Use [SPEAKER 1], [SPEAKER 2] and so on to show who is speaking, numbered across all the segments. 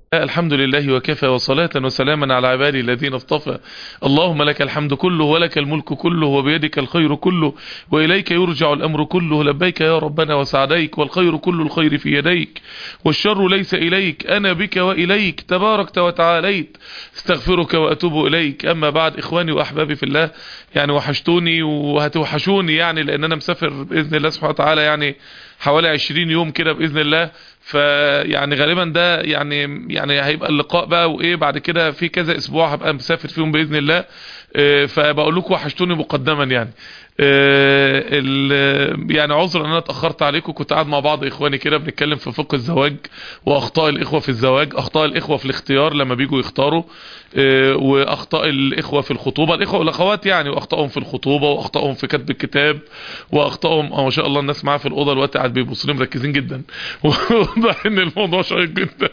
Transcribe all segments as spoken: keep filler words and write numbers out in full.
[SPEAKER 1] الحمد لله وكفى وصلاة وسلاما على عبادي الذين اصطفى. اللهم لك الحمد كله ولك الملك كله وبيدك الخير كله وإليك يرجع الأمر كله. لبيك يا ربنا وسعديك، والخير كل الخير في يديك والشر ليس إليك، أنا بك وإليك تباركت وتعاليت، استغفرك وأتوب إليك. أما بعد، إخواني وأحبابي في الله، يعني وحشتوني وهتوحشوني، يعني لأن أنا مسافر بإذن الله سبحانه وتعالى يعني حوالي عشرين يوم كده بإذن الله. فيعني غالبا ده يعني يعني هيبقى اللقاء بقى، وايه بعد كده في كذا اسبوع هبقى مسافر فيهم باذن الله. آه، فبقول لكم وحشتوني مقدما يعني. آه، ال- يعني عذر ان انا اتاخرت عليكم، كنت قاعد مع بعض اخواني كده بنتكلم في فقه الزواج واخطاء الاخوه في الزواج، اخطاء الاخوه في الاختيار لما بيجوا يختاروا، آه، واخطاء الاخوه في الخطوبه، الاخوه والاخوات يعني، واخطائهم في الخطوبه واخطائهم في كتب الكتاب، واخطائهم اه ما شاء الله الناس معايا في الاوضه دلوقتي قاعد بيبصوا لي مركزين جدا واضح ان الموضوع شيق جدا.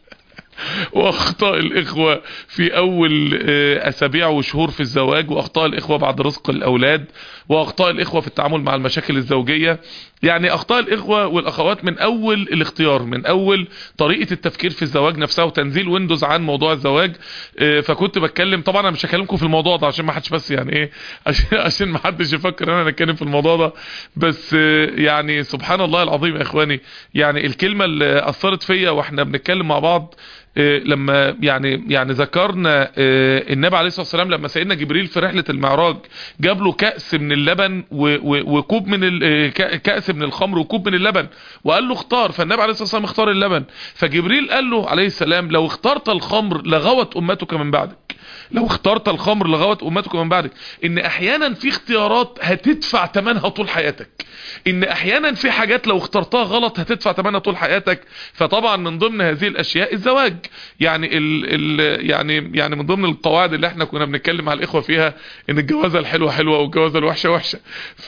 [SPEAKER 1] واخطاء الاخوة في اول آه، اسابيع وشهور في الزواج، واخطاء الاخوة بعد رزق الاولاد، واخطاء الاخوة في التعامل مع المشاكل الزوجية. يعني اخطاء الاخوة والاخوات من اول الاختيار، من اول طريقة التفكير في الزواج نفسها، وتنزيل ويندوز عن موضوع الزواج. آه، فكنت بتكلم، طبعا انا مش هكلمكم في الموضوع ده عشان ما حدش بس يعني ايه عشان عشان ما حدش يفكر ان انا اتكلم في الموضوع ده. بس آه، يعني سبحان الله العظيم يا اخواني، يعني الكلمة اللي اثرت فيا واحنا بنتكلم مع بعض، إيه لما يعني يعني ذكرنا إيه النبي عليه الصلاة والسلام لما سيدنا جبريل في رحلة المعراج جاب له كأس من اللبن و- و- وكوب من ال- إيه ك- كأس من الخمر وكوب من اللبن، وقال له اختار. فالنبي عليه الصلاة والسلام اختار اللبن، فجبريل قال له عليه السلام لو اخترت الخمر لغوت أمتك من بعدك، لو اخترت الخمر لغوت أمتك من بعدك. ان احيانا في اختيارات هتدفع ثمنها طول حياتك، ان احيانا في حاجات لو اخترتها غلط هتدفع ثمنها طول حياتك. فطبعا من ضمن هذه الاشياء الزواج، يعني ال ال يعني يعني من ضمن القواعد اللي احنا كنا بنتكلم مع الاخوه فيها ان الجوازه الحلوه حلوه والجوازه الوحشه وحشه. ف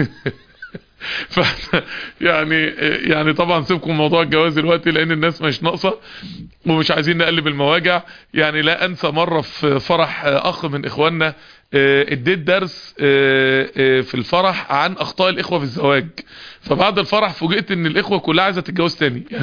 [SPEAKER 1] ف يعني يعني طبعا سيبكم موضوع الجواز دلوقتي لان الناس مش ناقصه ومش عايزين نقلب المواجع. يعني لا انسى مره في فرح اخ من اخواننا، آه، اديت درس آه، آه، في الفرح عن اخطاء الاخوه في الزواج. فبعد الفرح فوجئت ان الاخوه كلها عايزه تتجوز تاني يعني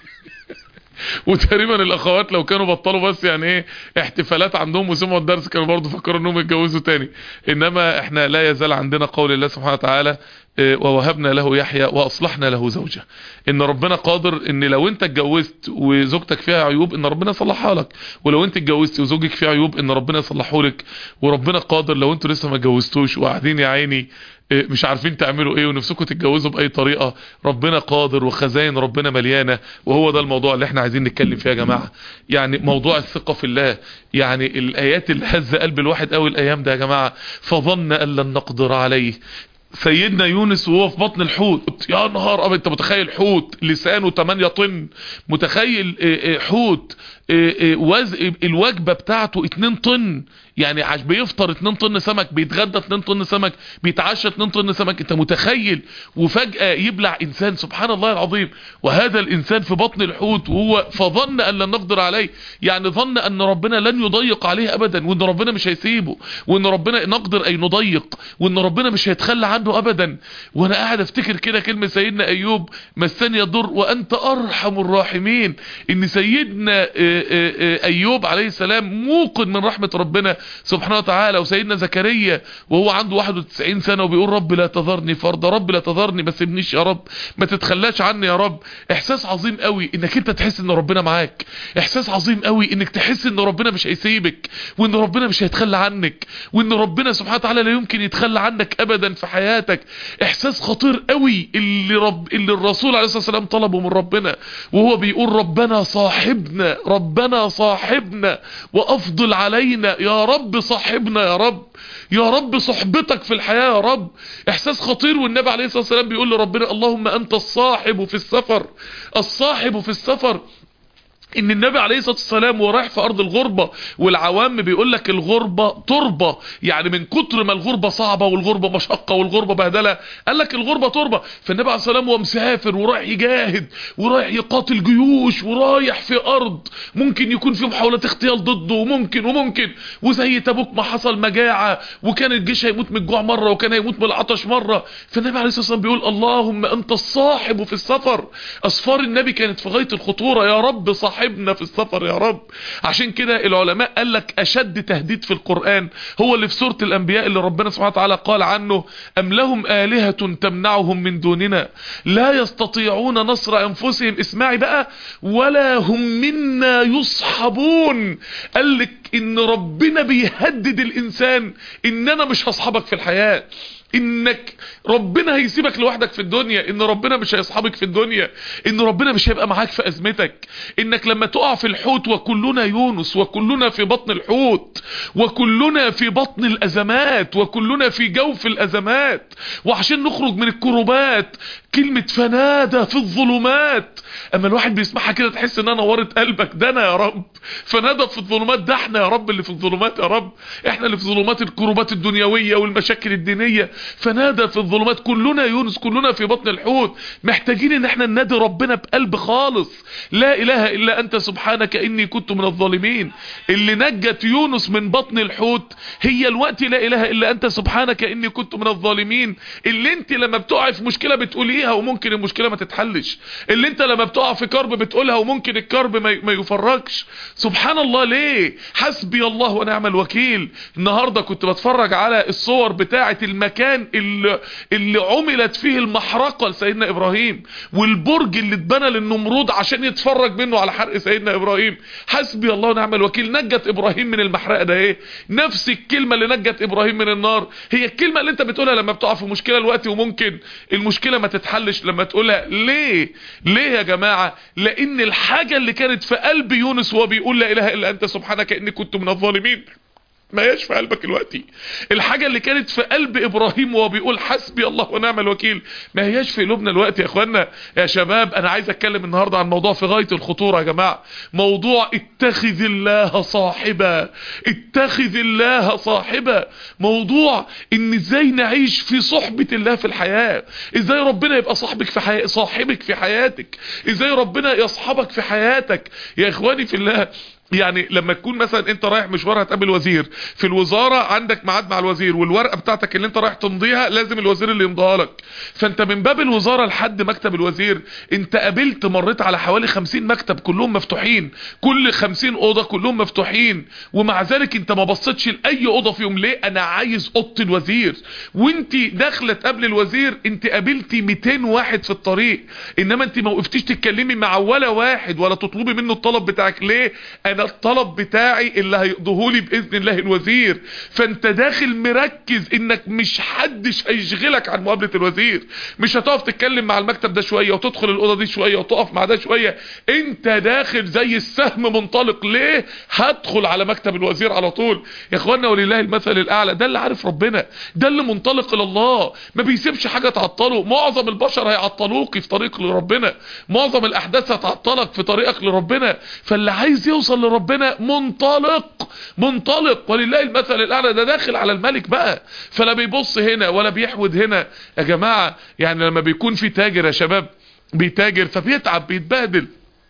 [SPEAKER 1] وتقريبا الاخوات لو كانوا بطلوا بس يعني ايه احتفالات عندهم وسمعوا الدرس كانوا برضو فكروا انهم يتجوزوا تاني. انما احنا لا يزال عندنا قول الله سبحانه وتعالى اه، ووهبنا له يحيى واصلحنا له زوجه. ان ربنا قادر ان لو انت اتجوزت وزوجتك فيها عيوب ان ربنا يصلحها لك، ولو انت اتجوزت وزوجك فيها عيوب ان ربنا يصلحه لك. وربنا قادر لو انتوا لسه ما اتجوزتوش وقاعدين يا عيني اه، مش عارفين تعملوا ايه ونفسكم تتجوزوا باي طريقه، ربنا قادر وخزائن ربنا مليانه. وهو ده الموضوع اللي احنا عايزين نتكلم فيه يا جماعه، يعني موضوع الثقه في الله. يعني الايات اللي هز قلب الواحد قوي الايام ده يا جماعه، فظن ان لن نقدر عليه. سيدنا يونس وهو في بطن الحوت، يا نهار ابيض، انت متخيل حوت لسانه ثمانية طن، متخيل اه، اه، حوت اه، اه، وز الوجبه بتاعته اتنين طن، يعني عش بيفطر اتنين طن سمك، بيتغدى اتنين طن سمك، بيتعشى اتنين طن سمك، انت متخيل؟ وفجأة يبلع انسان، سبحان الله العظيم. وهذا الانسان في بطن الحوت وهو فظن ان لن نقدر عليه، يعني ظن ان ربنا لن يضيق عليه ابدا، وان ربنا مش هيسيبه، وان ربنا نقدر اي نضيق، وان ربنا مش هيتخلى عنه ابدا. وانا قاعد افتكر كده كلمة سيدنا ايوب، مسني يضر وانت ارحم الراحمين. ان سيدنا اه، اه، اه، ايوب عليه السلام موقن من رحمة ربنا سبحانه وتعالى. وسيدنا زكريا وهو عنده واحد وتسعين سنة وبيقول رب لا تذرني فردا، رب لا تذرني ما تسيبنيش يا رب، ما تتخلاش عني يا رب. احساس عظيم قوي انك انت تحس ان ربنا معاك، احساس عظيم قوي انك تحس ان ربنا مش هيسيبك، وان ربنا مش هيتخلى عنك، وان ربنا سبحانه وتعالى لا يمكن يتخلى عنك ابدا في حياتك. احساس خطير قوي اللي رب اللي الرسول عليه الصلاة والسلام طلبه من ربنا وهو بيقول ربنا صاحبنا، ربنا صاحبنا وافضل علينا، يا رب صاحبنا يا رب، يا رب صحبتك في الحياة يا رب. احساس خطير. والنبي عليه الصلاة والسلام بيقول لربنا اللهم انت الصاحب في السفر، الصاحب في السفر. ان النبي عليه الصلاة والسلام ورايح في ارض الغربة، والعوام بيقول لك الغربة تربة، يعني من كتر ما الغربة صعبة والغربة مشقة والغربة بهدلة قال لك الغربة تربة. فالنبي عليه الصلاة والسلام هو مسافر ورايح يجاهد ورايح يقاتل جيوش ورايح في ارض ممكن يكون في محاولات اغتيال ضده، وممكن وممكن وزي تبوك ما حصل مجاعة وكان الجيش هيموت من الجوع مرة وكان هيموت من العطش مرة. فالنبي عليه الصلاة والسلام بيقول اللهم انت الصاحب في السفر. اسفار النبي كانت في غاية الخطورة، يا رب صاحب صاحبنا في السفر يا رب. عشان كده العلماء قال لك اشد تهديد في القرآن هو اللي في سورة الانبياء اللي ربنا سبحانه وتعالى قال عنه ام لهم آلهة تمنعهم من دوننا لا يستطيعون نصر انفسهم، اسمعي بقى، ولا هم منا يصحبون. قال لك ان ربنا بيهدد الانسان ان انا مش هصحبك في الحياة، انك ربنا هيسيبك لوحدك في الدنيا، ان ربنا مش هيصحبك في الدنيا، ان ربنا مش هيبقى معاك في ازمتك، انك لما تقع في الحوت وكلنا يونس وكلنا في بطن الحوت وكلنا في بطن الازمات وكلنا في جوف الازمات، وعشان نخرج من الكربات كلمة فنادى في الظلمات، اما الواحد بيسمعها كده تحس انها نورت قلبك. ده انا يا رب فنادى في الظلمات، ده احنا يا رب اللي في الظلمات يا رب، احنا اللي في ظلمات الكربات الدنيوية والمشاكل الدينية. فنادى في الظلمات كلنا يونس كلنا في بطن الحوت، محتاجين ان احنا ننادي ربنا بقلب خالص، لا اله الا انت سبحانك اني كنت من الظالمين. اللي نجت يونس من بطن الحوت هي الوقت لا اله الا انت سبحانك اني كنت من الظالمين، اللي انت لما بتقع في مشكلة بتقوليها وممكن المشكلة ما تتحلش، اللي انت لما بتقع في كرب بتقولها وممكن الكرب ما يفرجش. سبحان الله، ليه؟ حسبي الله ونعم الوكيل. النهاردة كنت بتفرج على الصور بتاعة المكان اللي, اللي عملت فيه المحرقة لسيدنا ابراهيم، والبرج اللي اتبنى للنمرود عشان يتفرج منه على حرق سيدنا ابراهيم. حسبي الله ونعم الوكيل. نجت ابراهيم من المحرقة ده ايه؟ نفس الكلمة اللي نجت ابراهيم من النار هي الكلمة اللي انت بتقولها لما بتقع في مشكلة الوقت وممكن المشكلة ما تتحلش لما تقولها. ليه؟ ليه يا جماعة؟ لان الحاجة اللي كانت في قلب يونس وهو بيقول لا اله الا انت سبحانك اني كنت من الظالمين ما هياش في قلبك دلوقتي. الحاجة اللي كانت في قلب ابراهيم وهو بيقول حسبي الله ونعم الوكيل ما هياش في قلوبنا دلوقتي. يا اخوانا يا شباب، انا عايز اتكلم النهاردة عن موضوع في غاية الخطورة يا جماعة، موضوع اتخذ الله صاحبا، اتخذ الله صاحبا، موضوع ان ازاي نعيش في صحبة الله في الحياة، ازاي ربنا يبقى صاحبك في حياة صاحبك في حياتك، ازاي ربنا يصحبك في حياتك. يا اخواني في الله، يعني لما تكون مثلا انت رايح مشوار هتقابل وزير في الوزارة، عندك ميعاد مع الوزير والورقة بتاعتك اللي انت رايح تمضيها لازم الوزير اللي يمضيها لك، فانت من باب الوزارة لحد مكتب الوزير انت قابلت مريت على حوالي خمسين مكتب كلهم مفتوحين، كل خمسين اوضة كلهم مفتوحين، ومع ذلك انت ما بصيتش لاي اوضة فيهم. ليه؟ انا عايز اوضة الوزير. وانت داخله قبل الوزير انت قابلتي مئتين واحد في الطريق، انما انت ما وقفتيش تتكلمي مع ولا واحد ولا تطلبي منه الطلب بتاعك. ليه؟ انا الطلب بتاعي اللي هيقضيهولي باذن الله الوزير. فانت داخل مركز انك مش حدش هيشغلك عن مقابله الوزير، مش هتقف تتكلم مع المكتب ده شويه وتدخل الاوضه دي شويه وتقف مع ده شويه، انت داخل زي السهم منطلق. ليه؟ هدخل على مكتب الوزير على طول. يا اخوانا ولله المثل الاعلى، ده اللي عارف ربنا، ده اللي منطلق الى الله، ما بيسيبش حاجه تعطله. معظم البشر هيعطلوك في طريق لربنا، معظم الاحداث هتعطلك في طريقك لربنا، فاللي عايز يوصل لربنا منطلق منطلق ولله المثل الاعلى، ده داخل على الملك بقى، فلا بيبص هنا ولا بيحود هنا. يا جماعه يعني لما بيكون في تاجر يا شباب بيتاجر فبيتعب بيتبهدل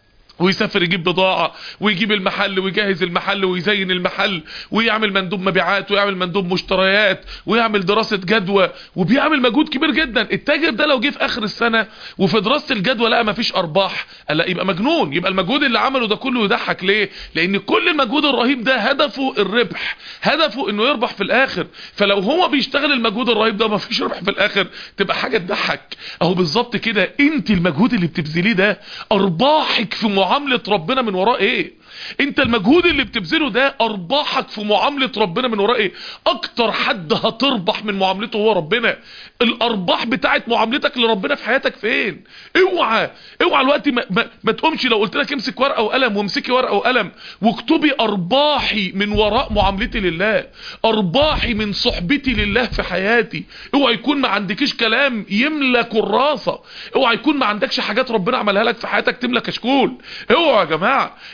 [SPEAKER 1] ويسافر يجيب بضاعة ويجيب المحل ويجهز المحل ويزين المحل ويعمل مندوب مبيعات ويعمل مندوب مشتريات ويعمل دراسة جدوى وبيعمل مجهود كبير جدا. التاجر ده لو جه في اخر السنة وفي دراسة الجدوى لقى مفيش ارباح، لا يبقى مجنون، يبقى المجهود اللي عمله ده كله يضحك. ليه؟ لان كل المجهود الرهيب ده هدفه الربح، هدفه انه يربح في الاخر. فلو هو بيشتغل المجهود الرهيب ده مفيش ربح في الاخر تبقى حاجة تضحك. اهو بالظبط كده، انت المجهود اللي بتبذليه ده ارباحك في معاملة ربنا من وراء ايه؟ انت المجهود اللي بتبذله ده ارباحك في معاملة ربنا من وراء ايه؟ اكتر حد هتربح من معاملته هو ربنا. الارباح بتاعت معاملتك لربنا في حياتك فين؟ اوعى اوعى الوقت ما, ما, ما تقومش لو قلت لك امسك ورقة وقلم وامسكي ورقة وقلم واكتبي ارباحي من وراء معاملتي لله، ارباحي من صحبتي لله في حياتي. اوعى يكون ما عندكيش كلام يملى كراسة، اوعى يكون ما عندكش حاجات ربنا عملها لك في حياتك تملى كشكول. اوعى يا جماعة يا اخوانا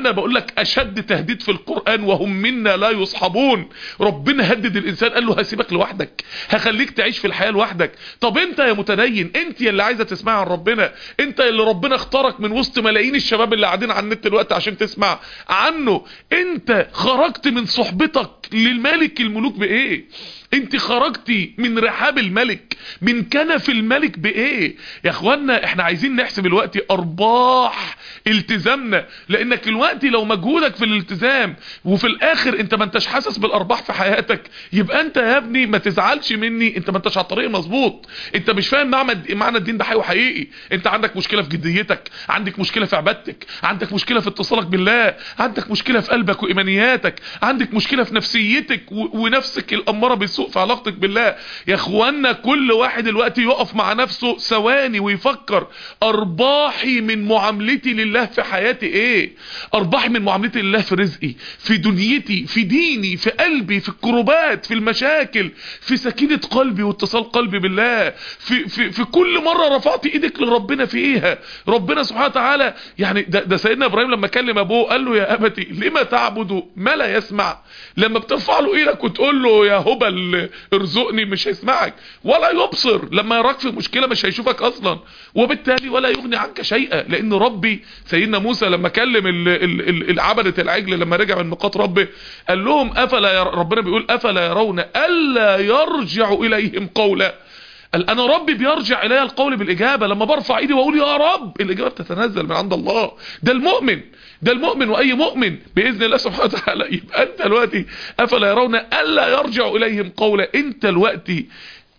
[SPEAKER 1] اخوانا بقول لك اشد تهديد في القرآن وهم منا لا يصحبون. ربنا هدد الانسان قال له هسيبك لوحدك، هخليك تعيش في الحياة لوحدك. طب انت يا متدين، انت اللي عايزة تسمع عن ربنا، انت اللي ربنا اختارك من وسط ملايين الشباب اللي قاعدين على النت دلوقتي عشان تسمع عنه، انت خرجت من صحبتك للملك الملوك بايه؟ انت خرجتي من رحاب الملك، من كنف الملك بايه؟ يا اخوانا احنا عايزين نحسب الوقت ارباح التزامنا، لانك الوقت لو مجهودك في الالتزام وفي الاخر انت ما انتش حاسس بالارباح في حياتك، يبقى انت يا ابني ما تزعلش مني، انت ما انتش على الطريق مظبوط، انت مش فاهم معنى معنى الدين ده حقيقي وحقيقي. انت عندك مشكله في جديتك، عندك مشكله في عبادتك، عندك مشكله في اتصالك بالله، عندك مشكله في قلبك وايمانياتك، عندك مشكله في نفسيتك ونفسك الاماره بالسوء في علاقتك بالله. يا اخوانا كل واحد دلوقتي يقف مع نفسه ثواني ويفكر، ارباحي من معاملتي لله في حياتي ايه؟ ارباحي من معاملتي لله في رزقي، في دنيتي، في ديني، في قلبي، في الكروبات، في المشاكل، في سكينة قلبي واتصال قلبي بالله، في في في كل مرة رفعت ايدك لربنا في ايها. ربنا سبحانه وتعالى يعني ده, ده سيدنا ابراهيم لما كلم ابوه قال له يا ابتي لما تعبد ما لا يسمع. لما بترفع له ايدك وتقول له يا هبل ارزقني مش هيسمعك، ولا يبصر لما يراك في مشكلة مش هيشوفك اصلا، وبالتالي ولا يغني عنك شيئا. لان ربي سيدنا موسى لما كلم العبدة العجل لما رجع من ميقات ربه قال لهم افلا ير... ربنا بيقول افلا يرون الا يرجع اليهم قولا. قال انا ربي بيرجع الي القول بالاجابه، لما برفع ايدي واقول يا رب الاجابه بتتنزل من عند الله. ده المؤمن، ده المؤمن، واي مؤمن باذن الله سبحانه وتعالى. يبقى انت دلوقتي افلا يرون الا يرجع اليهم قولا، انت دلوقتي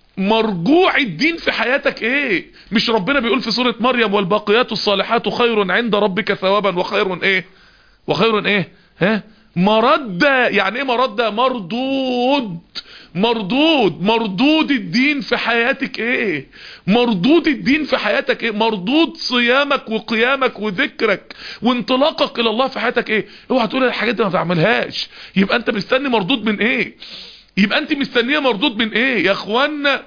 [SPEAKER 1] مرجوع الدين في حياتك ايه؟ مش ربنا بيقول في سورة مريم والباقيات الصالحات خير عند ربك ثوابا وخير ايه وخير ايه ها مردا. يعني ايه مردا؟ مردود، مردود مردود الدين في حياتك ايه؟ مردود الدين في حياتك ايه؟ مردود صيامك وقيامك وذكرك وانطلاقك الى الله في حياتك ايه؟ اوعى تقول الحاجات دي ما تعملهاش. يبقى انت مستني مردود من ايه؟ يبقى انت مستنيه مردود من ايه يا اخوانا؟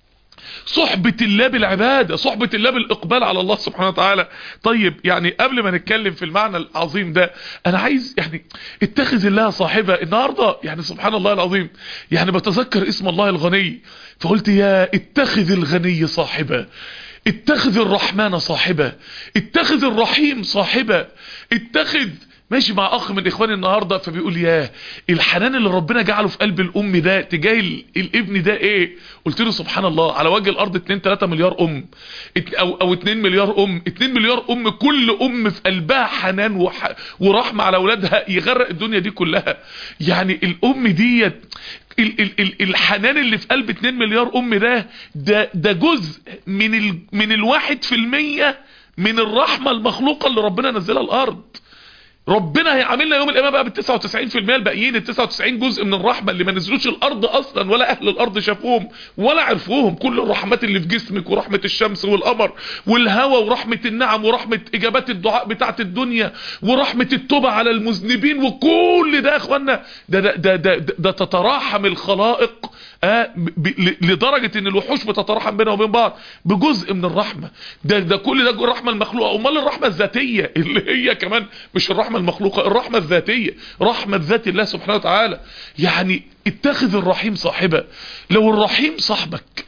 [SPEAKER 1] صحبة الله بالعبادة، صحبة الله بالاقبال على الله سبحانه وتعالى. طيب يعني قبل ما نتكلم في المعنى العظيم ده، انا عايز يعني اتخذ الله صاحبة. النهاردة يعني سبحان الله العظيم يعني بتذكر اسم الله الغني، فقلت يا اتخذ الغني صاحبة، اتخذ الرحمن صاحبة، اتخذ الرحيم صاحبة، اتخذ. ماشي مع اخ من اخواني النهارده فبيقول ياه الحنان اللي ربنا جعله في قلب الام ده تجاه الابن ده ايه؟ قلت له سبحان الله على وجه الارض اتنين تلاتة مليار ام او او اتنين مليار ام، اتنين مليار ام، كل ام في قلبها حنان وح ورحمه على اولادها يغرق الدنيا دي كلها. يعني الام ديت ال ال ال الحنان اللي في قلب اتنين مليار ام ده ده ده جزء من ال من الواحد في المية من الرحمه المخلوقه اللي ربنا نزلها الارض. ربنا هيعاملنا يوم القيامه بقى بال تسعة وتسعين في المية الباقيين، ال تسعة وتسعين جزء من الرحمه اللي ما نزلوش الارض اصلا ولا اهل الارض شافوهم ولا عرفوهم. كل الرحمات اللي في جسمك ورحمه الشمس والقمر والهواء ورحمه النعم ورحمه اجابات الدعاء بتاعه الدنيا ورحمه التوبه على المذنبين، وكل ده يا اخوانا ده ده ده, ده, ده, ده تتراحم الخلائق آه لدرجه ان الوحوش بتتراحم بينها وبين بعض بجزء من الرحمه. ده ده كل ده الرحمه المخلوقه. امال الرحمه الذاتيه اللي هي كمان مش الرحمه المخلوقة، الرحمة الذاتية، رحمة ذات الله سبحانه وتعالى. يعني اتخذ الرحيم صاحبة. لو الرحيم صاحبك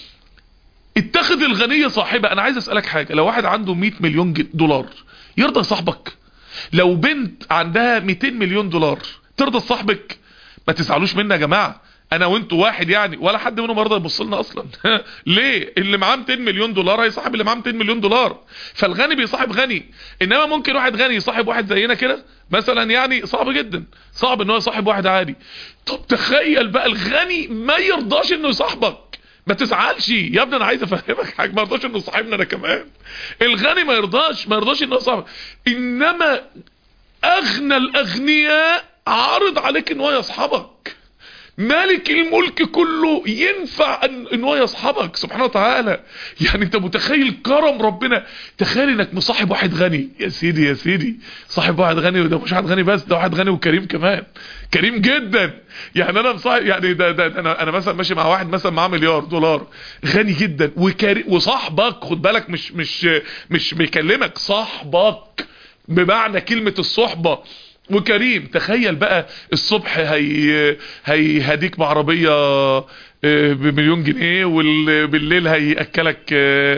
[SPEAKER 1] اتخذ الغني صاحبة. انا عايز اسألك حاجة، لو واحد عنده مية مليون دولار يرضى صاحبك؟ لو بنت عندها ميتين مليون دولار ترضى صاحبك؟ ما تزعلوش مني يا جماعة، انا وانتوا واحد يعني، ولا حد منهم يرضى يبص لنا اصلا. ليه؟ اللي معاه ميتين مليون دولار هيصاحب اللي معاه ميتين مليون دولار، فالغني بيصاحب غني. انما ممكن واحد غني يصاحب واحد زينا كده مثلا، يعني صعب جدا، صعب ان هو يصاحب واحد عادي. طب تخيل بقى الغني ما يرضاش انه يصاحبك. ما تزعلش يا ابني، انا عايز افهمك حاجه، ما يرضاش انه يصاحبنا انا كمان. الغني ما يرضاش ما يرضاش انه يصاحبك، انما اغنى الاغنياء عارض عليك ان هو يصاحبك. مالك الملك كله ينفع ان, إن هو يصحبك سبحانه وتعالى. يعني انت متخيل كرم ربنا؟ تخيل انك مصاحب واحد غني، يا سيدي يا سيدي صاحب واحد غني، وده مش واحد غني بس، ده واحد غني وكريم كمان، كريم جدا. يعني انا مصاحب يعني ده, ده انا انا مثلا ماشي مع واحد مثلا معاه مليار دولار غني جدا وكريم وصاحبك، خد بالك، مش مش مش بيكلمك صاحبك بمعنى كلمة الصحبة. وكريم، تخيل بقى الصبح هي هيهديك بعربية بمليون جنيه، وبالليل هيأكلك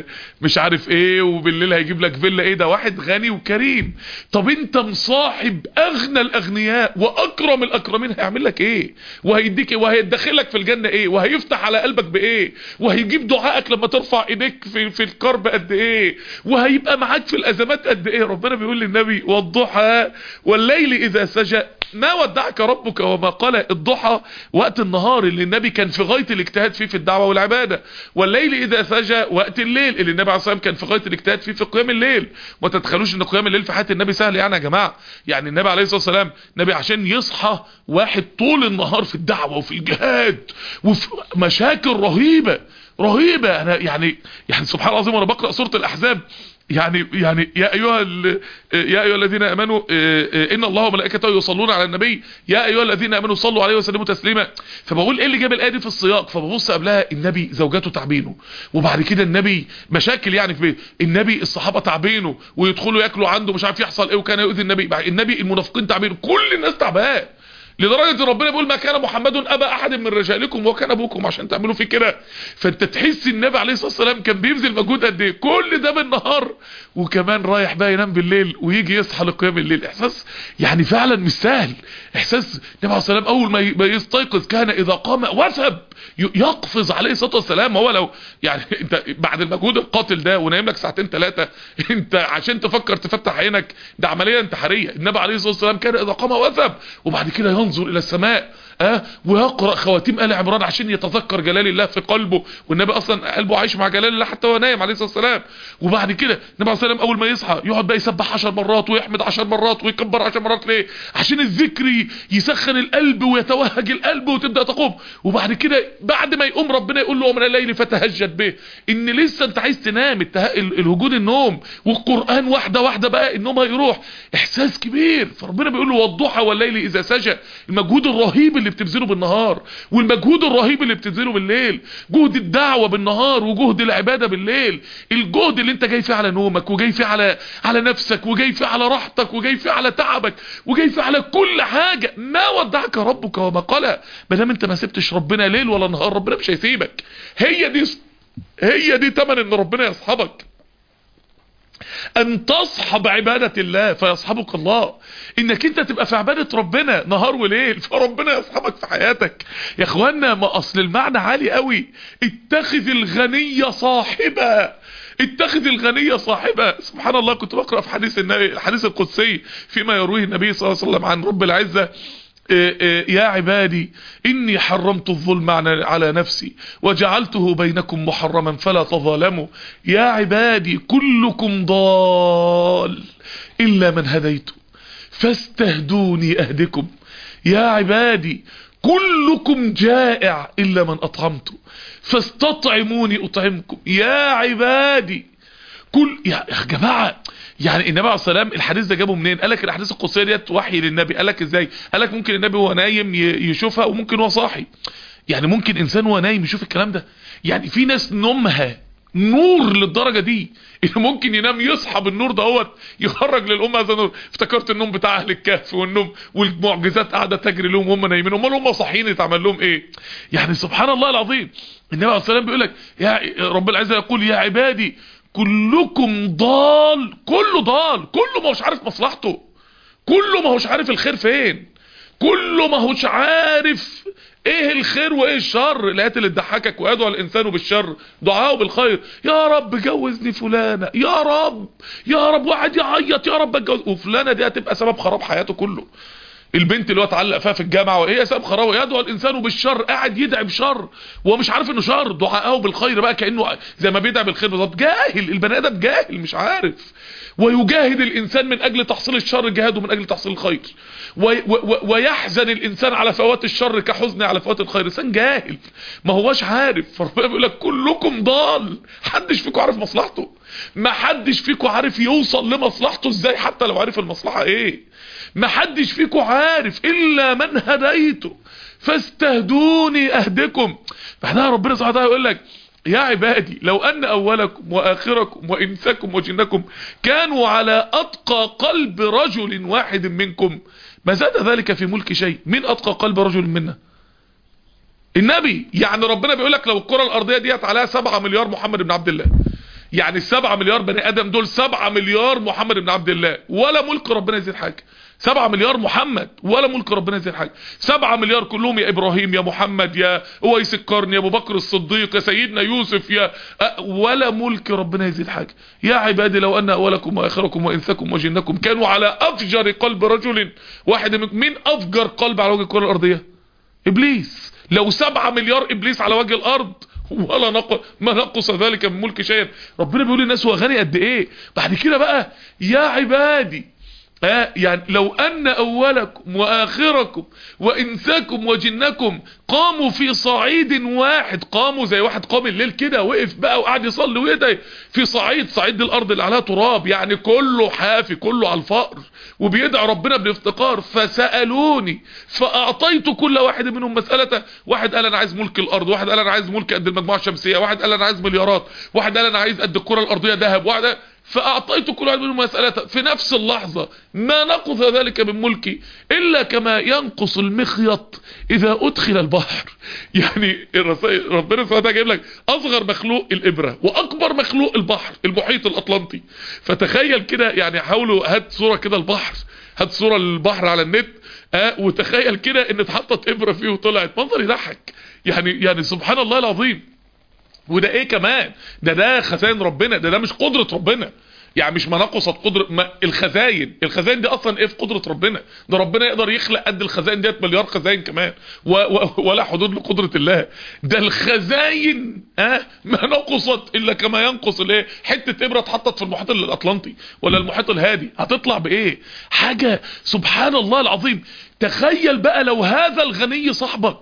[SPEAKER 1] مش عارف ايه، وبالليل هيجيب لك فيلا. ايه ده؟ واحد غني وكريم. طب انت مصاحب اغنى الاغنياء واكرم الاكرمين، هيعمل لك ايه؟ وهيديك ايه؟ وهيدخلك في الجنة ايه؟ وهيفتح على قلبك بايه؟ وهيجيب دعائك لما ترفع ايديك في, في الكرب قد ايه؟ وهيبقى معاك في الازمات قد ايه؟ ربنا بيقول للنبي والضحى والليل اذا سجى ما ودعك ربك وما قال. الضحى وقت النهار اللي النبي كان في غاية الاجتهاد فيه في الدعوة والعبادة، والليل اذا سجى وقت الليل اللي النبي عليه الصلاة والسلام كان في غاية الاجتهاد فيه في قيام الليل. ما تتخيلوش ان قيام الليل في حياة النبي سهل يعني يا جماعة. يعني النبي عليه الصلاة والسلام النبي عشان يصحى واحد طول النهار في الدعوة وفي الجهاد وفي مشاكل رهيبة رهيبة. انا يعني يعني سبحان الله العظيم وانا بقرأ سورة الاحزاب، يعني يعني يا ايها يا ايها الذين امنوا ان الله وملائكته يصلون على النبي يا ايها الذين امنوا صلوا عليه وسلموا تسليما. فبقول ايه اللي جاب الايه دي في السياق؟ فببص قبلها النبي زوجاته تعبينه، وبعد كده النبي مشاكل يعني في بيت النبي، الصحابه تعبينه ويدخلوا ياكلوا عنده مش عارف يحصل ايه، وكان يؤذي النبي النبي المنافقين تعبينه، كل الناس تعبان. لدرجة ربنا بيقول ما كان محمد ابا احد من رجالكم وكان ابوكم عشان تعملوا فيه كده. فانت تحس النبي عليه الصلاة والسلام كان بيبذل مجهود قد ايه، كل ده بالنهار وكمان رايح بقى ينام بالليل ويجي يصحى لقيام الليل. احساس يعني فعلا مش سهل. احساس النبي عليه الصلاة والسلام اول ما يستيقظ كان اذا قام وثب يقفز عليه الصلاة والسلام. هو لو يعني انت بعد المجهود القاتل ده ونايم لك ساعتين ثلاثة، انت عشان تفكر تفتح عينك ده عملية انتحارية. النبي عليه الصلاة والسلام كان اذا قام وثب وبعد كده ينظر الى السماء اه ويقرأ خواتيم آل عمران عشان يتذكر جلال الله في قلبه. والنبي اصلا قلبه عايش مع جلال الله حتى هو نايم عليه الصلاة والسلام. وبعد كده النبي عليه الصلاة والسلام اول ما يصحى يقعد بقى يسبح عشر مرات ويحمد عشر مرات ويكبر عشر مرات. ليه؟ عشان الذكر يسخن القلب ويتوهج القلب وتبدأ تقوم. وبعد كده بعد ما يقوم ربنا يقول له ومن الليل فتهجد به. ان لسه انت عايز تنام، الهجود النوم، والقرآن واحدة واحدة بقى النوم هيروح. احساس كبير. فربنا بيقول له والضحى والليل اذا سجى. المجهود الرهيب اللي بتبذله بالنهار والمجهود الرهيب اللي بتبذله بالليل، جهد الدعوة بالنهار وجهد العبادة بالليل، الجهد اللي انت جاي فيه على نومك وجاي فيه على على نفسك وجاي فيه على راحتك وجاي فيه على تعبك وجاي فيه على كل حاجة. ما ودعك ربك وما قلى. ما دام انت ما سبتش ربنا ليل ولا نهار ربنا مش هيسيبك. هي دي هي دي تمن ان ربنا يصحبك، ان تصحب عبادة الله فيصحبك الله. انك انت تبقى في عبادة ربنا نهار وليل فربنا يصحبك في حياتك. يا اخوانا ما اصل المعنى عالي قوي. اتخذ الغني صاحبا، اتخذ الغني صاحبا. سبحان الله كنت بقرأ في حديث النبي الحديث القدسي فيما يرويه النبي صلى الله عليه وسلم عن رب العزة يا عبادي إني حرمت الظلم على نفسي وجعلته بينكم محرما فلا تظالموا. يا عبادي كلكم ضال إلا من هديته فاستهدوني أهدكم. يا عبادي كلكم جائع إلا من أطعمته فاستطعموني أطعمكم. يا عبادي كل يا جماعة يعني النبي عليه الصلاه والسلام الحديث ده جابه منين؟ قال لك الاحاديث القدسيه ديت وحي للنبي. قال لك ازاي؟ قال لك ممكن النبي وهو نايم يشوفها وممكن وهو صاحي. يعني ممكن انسان وهو نايم يشوف الكلام ده. يعني في ناس نومها نور للدرجه دي ان ممكن ينام يصحى بالنور دهوت يخرج للامه هذا النور. افتكرت النوم بتاع اهل الكهف والنوم والمعجزات قاعده تجري لهم وهم نايمين، امال هم صاحيين يتعمل لهم ايه؟ يعني سبحان الله العظيم. النبي عليه الصلاه والسلام بيقول لك يا رب العزه يقول يا عبادي كلكم ضال. كله ضال، كله ما هوش عارف مصلحته، كله ما هوش عارف الخير فين، كله ما هوش عارف ايه الخير وايه الشر. الايات اللي تضحكك ويدعو الانسان بالشر دعاءه بالخير. يا رب جوزني فلانه، يا رب يا رب، واحد يعيط يا رب اتجوز، وفلانه دي هتبقى سبب خراب حياته كله. البنت اللي هو اتعلق فيها في الجامعه وايه سبب خراب. يدعو الانسان بالشر، قاعد يدعي بشر وهو مش عارف انه شر. دعاءه بالخير بقى كانه زي ما بيدعي بالخير بالظبط. جاهل البني ادم، جاهل مش عارف. ويجاهد الانسان من اجل تحصيل الشر جهاده من اجل تحصيل الخير. ويحزن الانسان على فوات الشر كحزن على فوات الخير. انسان جاهل ما هوش عارف. فربنا بيقول لك كلكم ضال. محدش فيكم عارف مصلحته، ما حدش فيكم عارف يوصل لمصلحته ازاي حتى لو عارف المصلحه ايه. ما حدش فيكم عارف الا من هديته فاستهدوني اهدكم. بعدها ربنا سبحانه وتعالى يقول لك يا عبادي لو ان اولكم واخركم وانسكم وجنكم كانوا على اتقى قلب رجل واحد منكم ما زاد ذلك في ملك شيء. من اتقى قلب رجل منا؟ النبي. يعني ربنا بيقول لك لو الكرة الارضية ديت عليها سبعة مليار محمد بن عبد الله، يعني السبعة مليار بني ادم دول سبعة مليار محمد بن عبد الله، ولا ملك ربنا يزيد حاجة. سبعة مليار محمد ولا ملك ربنا يزيد حاجة. سبعة مليار كلهم يا ابراهيم يا محمد يا اويس القرن يا ابو بكر الصديق يا سيدنا يوسف يا ولا ملك ربنا يزيد حاجة. يا عبادي لو ان اولكم واخركم وانسكم وجنكم كانوا على افجر قلب رجل واحد منكم. من افجر قلب على وجه الكرة الارضية؟ ابليس. لو سبعة مليار ابليس على وجه الارض ولا نقص ما نقص ذلك من ملك شيئا. ربنا بيقول للناس هو غني قد ايه. بعد كده بقى يا عبادي آه يعني لو ان اولكم واخركم وانساكم وجنكم قاموا في صعيد واحد. قاموا زي واحد قام الليل كده وقف بقى وقعد يصلي ويدعي في صعيد، صعيد الارض اللي عليها تراب، يعني كله حافي كله على الفقر وبيدعي ربنا بالافتقار. فسألوني فاعطيت كل واحد منهم مسألته. واحد قال انا عايز ملك الارض، واحد قال انا عايز ملك قد المجموعة الشمسية، واحد قال انا عايز مليارات، واحد قال انا عايز قد الكرة الارضية ذهب، واحد فأعطيت كل واحد منهم مسألته. في نفس اللحظة ما نقص ذلك من ملكي إلا كما ينقص المخيط إذا أدخل البحر. يعني ربنا سبحانه وتعالى جايب لك أصغر مخلوق الإبرة وأكبر مخلوق البحر المحيط الأطلنطي. فتخيل كده، يعني حاولوا هات صورة كده البحر، هات صورة البحر على النت آه وتخيل كده إن اتحطت إبرة فيه وطلعت، منظر يضحك. يعني يعني سبحان الله العظيم. وده ايه كمان؟ ده ده خزائن ربنا، ده ده مش قدرة ربنا. يعني مش ما نقصت قدرة ما الخزائن، الخزائن دي اصلا ايه في قدرة ربنا؟ ده ربنا يقدر يخلق قد الخزائن ديت مليار خزائن كمان و و ولا حدود لقدرة الله. ده الخزائن اه ما نقصت الا كما ينقص الايه، حتة ابرة اتحطت في المحيط الاطلنطي ولا المحيط الهادي هتطلع بايه؟ حاجة سبحان الله العظيم. تخيل بقى لو هذا الغني صاحبك.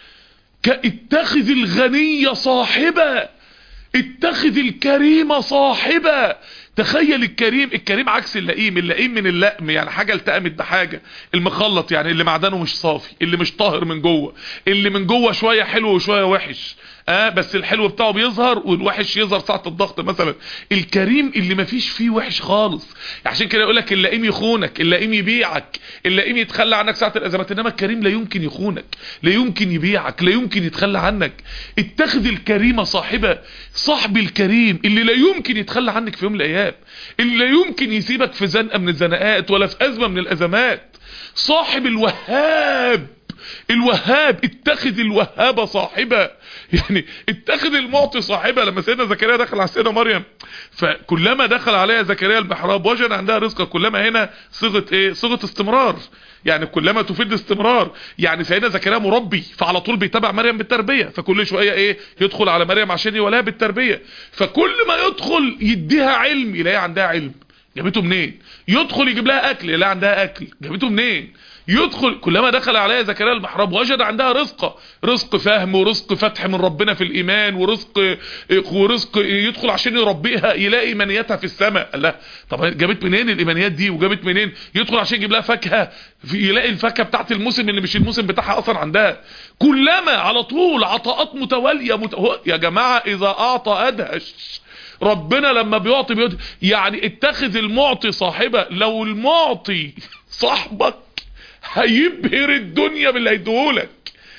[SPEAKER 1] اتخذ الغني صاحبا، اتخذ الكريم صاحبا. تخيل الكريم، الكريم عكس اللئيم، اللئيم من اللئم يعني حاجة التأمت بحاجة. المخلط يعني اللي معدنه مش صافي، اللي مش طاهر من جوه، اللي من جوه شوية حلو وشوية وحش اه بس الحلو بتاعه بيظهر والوحش يظهر ساعة الضغط مثلا. الكريم اللي مفيش فيه وحش خالص. عشان كده يقولك اللئيم يخونك، اللئيم يبيعك، اللئيم يتخلى عنك ساعة الازمات. انما الكريم لا يمكن يخونك، لا يمكن يبيعك، لا يمكن يتخلى عنك. اتخذ الكريم صاحبه. صاحب الكريم اللي لا يمكن يتخلى عنك في يوم من الايام، اللي لا يمكن يسيبك في زنقة من الزنقات ولا في ازمة من الازمات. صاحب الوهاب، الوهاب. اتخذ الوهاب صاحبه، يعني اتخذ المعطي صاحبه. لما سيدنا زكريا دخل على سيدنا مريم فكلما دخل عليها زكريا المحراب وجد عندها رزقا. كلما هنا صيغه ايه؟ صيغه استمرار، يعني كلما تفيد استمرار. يعني سيدنا زكريا مربي فعلى طول بيتابع مريم بالتربيه، فكل شويه ايه؟ يدخل على مريم عشان يوليها بالتربيه. فكل ما يدخل يديها علم يلاقي عندها علم. جابته منين؟ يدخل يجيب لها اكل يلاقي عندها اكل. جابته منين؟ يدخل كلما دخل عليها زكريا المحراب وجد عندها رزق، رزق فهم ورزق فتح من ربنا في الايمان ورزق ورزق يدخل عشان يربيها يلاقي ايمانياتها في السماء. الله، طب جابت منين الايمانيات دي وجابت منين؟ يدخل عشان يجيب لها فاكهه يلاقي الفاكهه بتاعت الموسم اللي مش الموسم بتاعها اصلا عندها. كلما على طول عطاءات متواليه مت... يا جماعه اذا اعطى ادهش. ربنا لما بيعطي بيعطي. يعني اتخذ المعطي صاحبه. لو المعطي صاحبك هيبهر الدنيا باللي هيديهولك،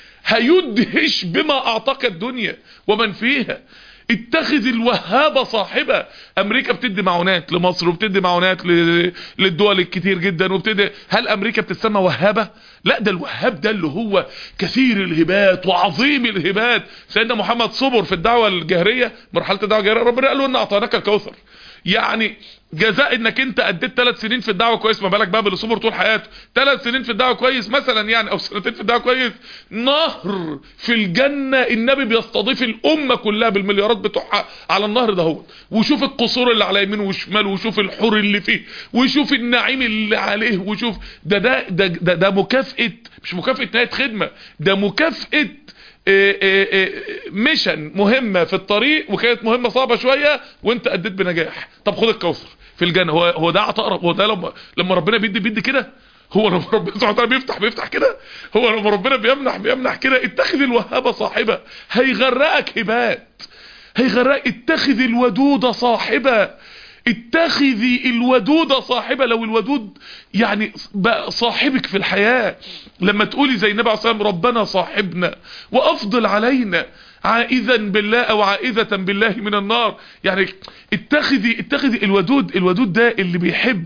[SPEAKER 1] هيدهش بما اعطاك الدنيا ومن فيها. اتخذ الوهاب صاحبه. امريكا بتدي معونات لمصر وبتدي معونات للدول الكتير جدا وبتدي. هل امريكا بتسمى وهابه؟ لا، ده الوهاب ده اللي هو كثير الهبات وعظيم الهبات. سيدنا محمد صبر في الدعوه الجهريه، مرحله الدعوه الجهريه، ربنا قال له ان اعطيناك الكوثر. يعني جزاء انك انت اديت ثلاث سنين في الدعوه كويس، ما بالك بقى باللي صبر طول حياته. ثلاث سنين في الدعوه كويس مثلا يعني، او سنتين في الدعوه كويس. نهر في الجنه النبي بيستضيف الامه كلها بالمليارات بتوعها على النهر ده هو. وشوف القصور اللي على يمين وشمال، وشوف الحور اللي فيه، وشوف النعيم اللي عليه، وشوف ده ده ده ده, ده مكافاه، مش مكافاه نهايه خدمه، ده مكافاه إيه إيه إيه ميشن مهمة في الطريق، وكانت مهمة صعبة شوية وانت اديت بنجاح. طب خد الكوثر في الجنة. هو هو ده عطاء رب؟ هو ده لما لما ربنا بيدي بيدي كده؟ هو لما ربنا سبحانه وتعالى بيفتح بيفتح كده؟ هو لما ربنا بيمنح بيمنح كده؟ اتخذ الوهاب صاحبه. هيغرقك هبات، هيغرقك. اتخذ الودود صاحبة، اتخذي الودود صاحبة. لو الودود يعني بقى صاحبك في الحياة، لما تقولي زي النبي عليه الصلاة والسلام ربنا صاحبنا وافضل علينا عائذا بالله او عائذة بالله من النار، يعني اتخذي اتخذي الودود. الودود ده اللي بيحب،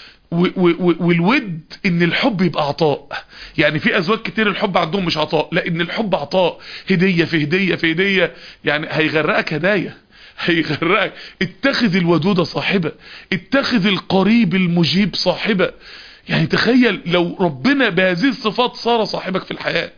[SPEAKER 1] والود ان الحب يبقى عطاء. يعني في ازواج كتير الحب عندهم مش عطاء، لا ان الحب عطاء، هدية في هدية في هدية، يعني هيغرقك هدايا، هيغرقك. اتخذ الودود صاحبة، اتخذ القريب المجيب صاحبة. يعني تخيل لو ربنا بهذه الصفات صار صاحبك في الحياة،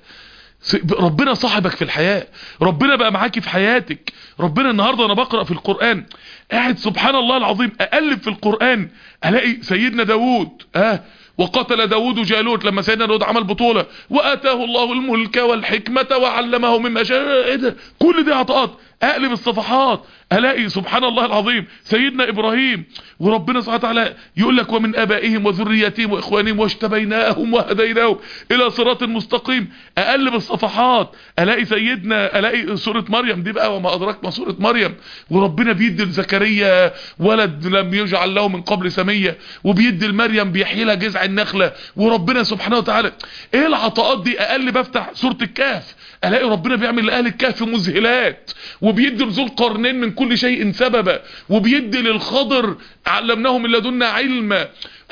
[SPEAKER 1] ربنا صاحبك في الحياة، ربنا بقى معاكي في حياتك. ربنا النهاردة انا بقرأ في القرآن قاعد سبحان الله العظيم اقلب في القرآن الاقي سيدنا داود اه وقتل داود جالوت، لما سيدنا داود عمل بطولة واتاه الله الملك والحكمة وعلمه مما شاء. ايه ده؟ كل دي عطاءات. اقلب الصفحات الاقي سبحان الله العظيم سيدنا ابراهيم وربنا سبحانه وتعالى يقول لك ومن ابائهم وذريتهم واخوانهم واجتبيناهم وهديناهم الى صراط مستقيم. اقلب الصفحات الاقي سيدنا الاقي سورة مريم دي بقى وما ادراك ما سورة مريم، وربنا بيدي لزكريا ولد لم يجعل له من قبل سمية، وبيدي لمريم بيحيي لها جذع النخلة، وربنا سبحانه وتعالى ايه العطاءات دي. اقلب افتح سورة الكهف الاقي ربنا بيعمل لاهل الكهف مذهلات، وبيدي لذو القرنين من كل شيء سببا، وبيدي للخضر علمناه من لدنا علما.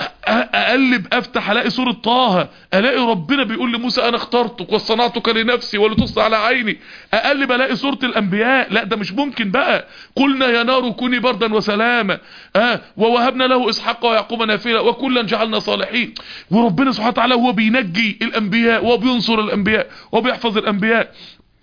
[SPEAKER 1] اقلب افتح الاقي سورة طه الاقي ربنا بيقول لموسى انا اخترتك واصطنعتك لنفسي ولتصنع على عيني. اقلب الاقي سورة الانبياء، لا ده مش ممكن بقى. قلنا يا نار كوني بردا وسلاما اه ووهبنا له اسحاق ويعقوب نافلة وكلا جعلنا صالحين. وربنا سبحانه وتعالى هو بينجي الانبياء وبينصر الانبياء وبيحفظ الانبياء.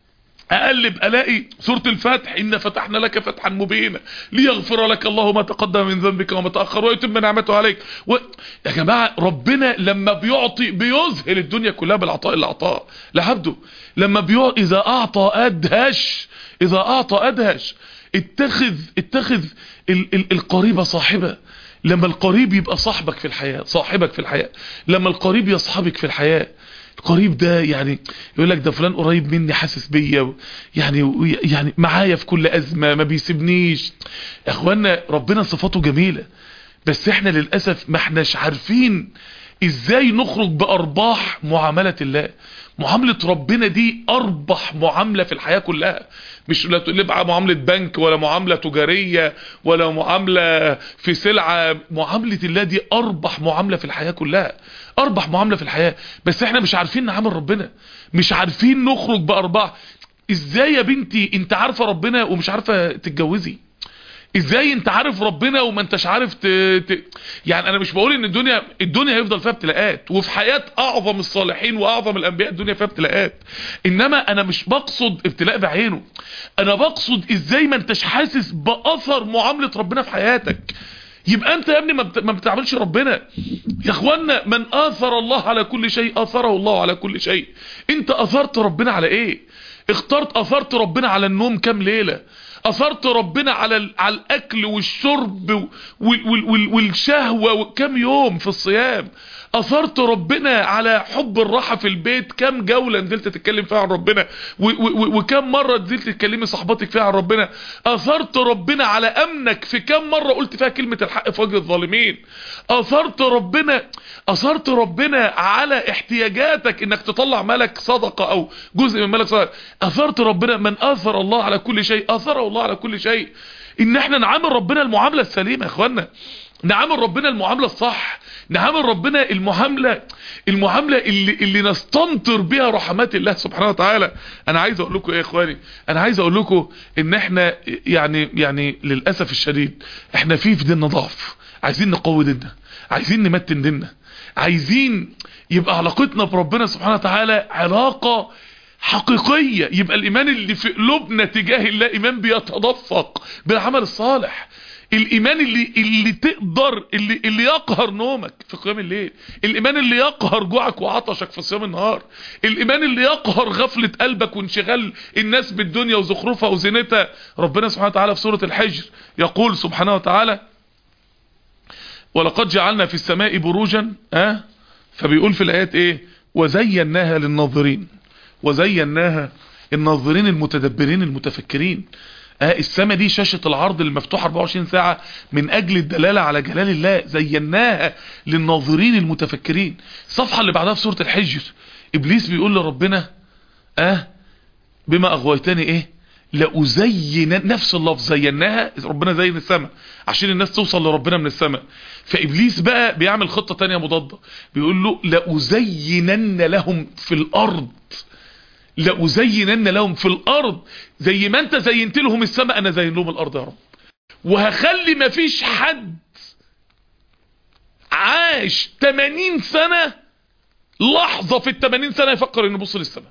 [SPEAKER 1] اقلب الاقي سورة الفتح ان فتحنا لك فتحا مبينا ليغفر لك الله ما تقدم من ذنبك وما تأخر ويتم نعمته عليك و... يا جماعة ربنا لما بيعطي بيذهل الدنيا كلها بالعطاء اللي اعطاه لعبده. لما بيعطي اذا اعطى ادهش، اذا اعطى ادهش. اتخذ اتخذ ال... ال... القريبة صاحبة. لما القريب يبقى صاحبك في الحياة، صاحبك في الحياة، لما القريب يصحبك في الحياة. القريب ده يعني يقول لك ده فلان قريب مني حاسس بيا، يعني يعني معايا في كل ازمه ما بيسيبنيش. يا اخوانا ربنا صفاته جميله، بس احنا للاسف ما احناش عارفين ازاي نخرج بارباح معامله الله. معامله ربنا دي اربح معامله في الحياه كلها، مش لا تقول بقى معامله بنك ولا معامله تجاريه ولا معامله في سلعه. معامله الله دي اربح معامله في الحياه كلها، اربح معامله في الحياه. بس احنا مش عارفين نعامل ربنا، مش عارفين نخرج بارباح. ازاي يا بنتي انت عارفه ربنا ومش عارفه تتجوزي؟ ازاي انت عارف ربنا وما انتش عارف ت... ت... يعني انا مش بقول ان الدنيا الدنيا هيفضل فيها ابتلاءات، وفي حياة اعظم الصالحين واعظم الانبياء الدنيا فيها ابتلاءات، انما انا مش بقصد ابتلاء بعينه. انا بقصد ازاي ما انتش حاسس باثر معاملة ربنا في حياتك. يبقى انت يا ابني ما, بت... ما بتعملش ربنا. يا اخوانا من اثر الله على كل شيء اثره الله على كل شيء. انت اثرت ربنا على ايه؟ اخترت اثرت ربنا على النوم كام ليلة؟ اثرت ربنا على على الاكل والشرب والشهوة كام يوم في الصيام؟ اثرت ربنا على حب الراحة في البيت كام جولة نزلت تتكلم فيها عن ربنا؟ وكام مرة نزلت تتكلمي صحباتك فيها عن ربنا؟ اثرت ربنا على امنك في كام مرة قلت فيها كلمة الحق في وجه الظالمين؟ اثرت ربنا اثرت ربنا على احتياجاتك انك تطلع مالك صدقة او جزء من مالك صدقة؟ اثرت ربنا. من اثر الله على كل شيء اثره الله على كل شيء. ان احنا نعامل ربنا المعاملة السليمة يا اخوانا، نعامل ربنا المعاملة الصح، نعامل ربنا المعاملة المعاملة اللي, اللي نستنطر بها رحمات الله سبحانه وتعالى. انا عايز اقول لكم ايه يا اخواني، انا عايز اقول لكم ان احنا يعني يعني للأسف الشديد احنا في في ديننا ضعف. عايزين نقوي ديننا، عايزين نمتن ديننا، عايزين يبقى علاقتنا بربنا سبحانه وتعالى علاقة حقيقية. يبقى الايمان اللي في قلوبنا تجاه الله ايمان بيتدفق بالعمل الصالح. الايمان اللي اللي تقدر اللي اللي يقهر نومك في قيام الليل، الايمان اللي يقهر جوعك وعطشك في صيام النهار، الايمان اللي يقهر غفلة قلبك وانشغال الناس بالدنيا وزخرفها وزينتها. ربنا سبحانه وتعالى في سورة الحجر يقول سبحانه وتعالى ولقد جعلنا في السماء بروجا اه فبيقول في الايات ايه؟ وزيناها للناظرين. وزيناها الناظرين المتدبرين المتفكرين. اه السماء دي شاشة العرض المفتوحة اربعة وعشرين ساعة من اجل الدلالة على جلال الله، زيناها للناظرين المتفكرين. الصفحة اللي بعدها في سورة الحجر ابليس بيقول لربنا اه بما اغويتني ايه لأزين، نفس اللفظ زيناها، ربنا زين السماء عشان الناس توصل لربنا من السماء. فابليس بقى بيعمل خطة تانية مضادة، بيقول له لأزينن لهم في الارض، لأزينن لهم في الارض زي ما انت زينت لهم السماء انا زين لهم الارض يا رب، وهخلي ما فيش حد عاش تمانين سنة لحظة في التمانين سنة يفكر انه يبص للسماء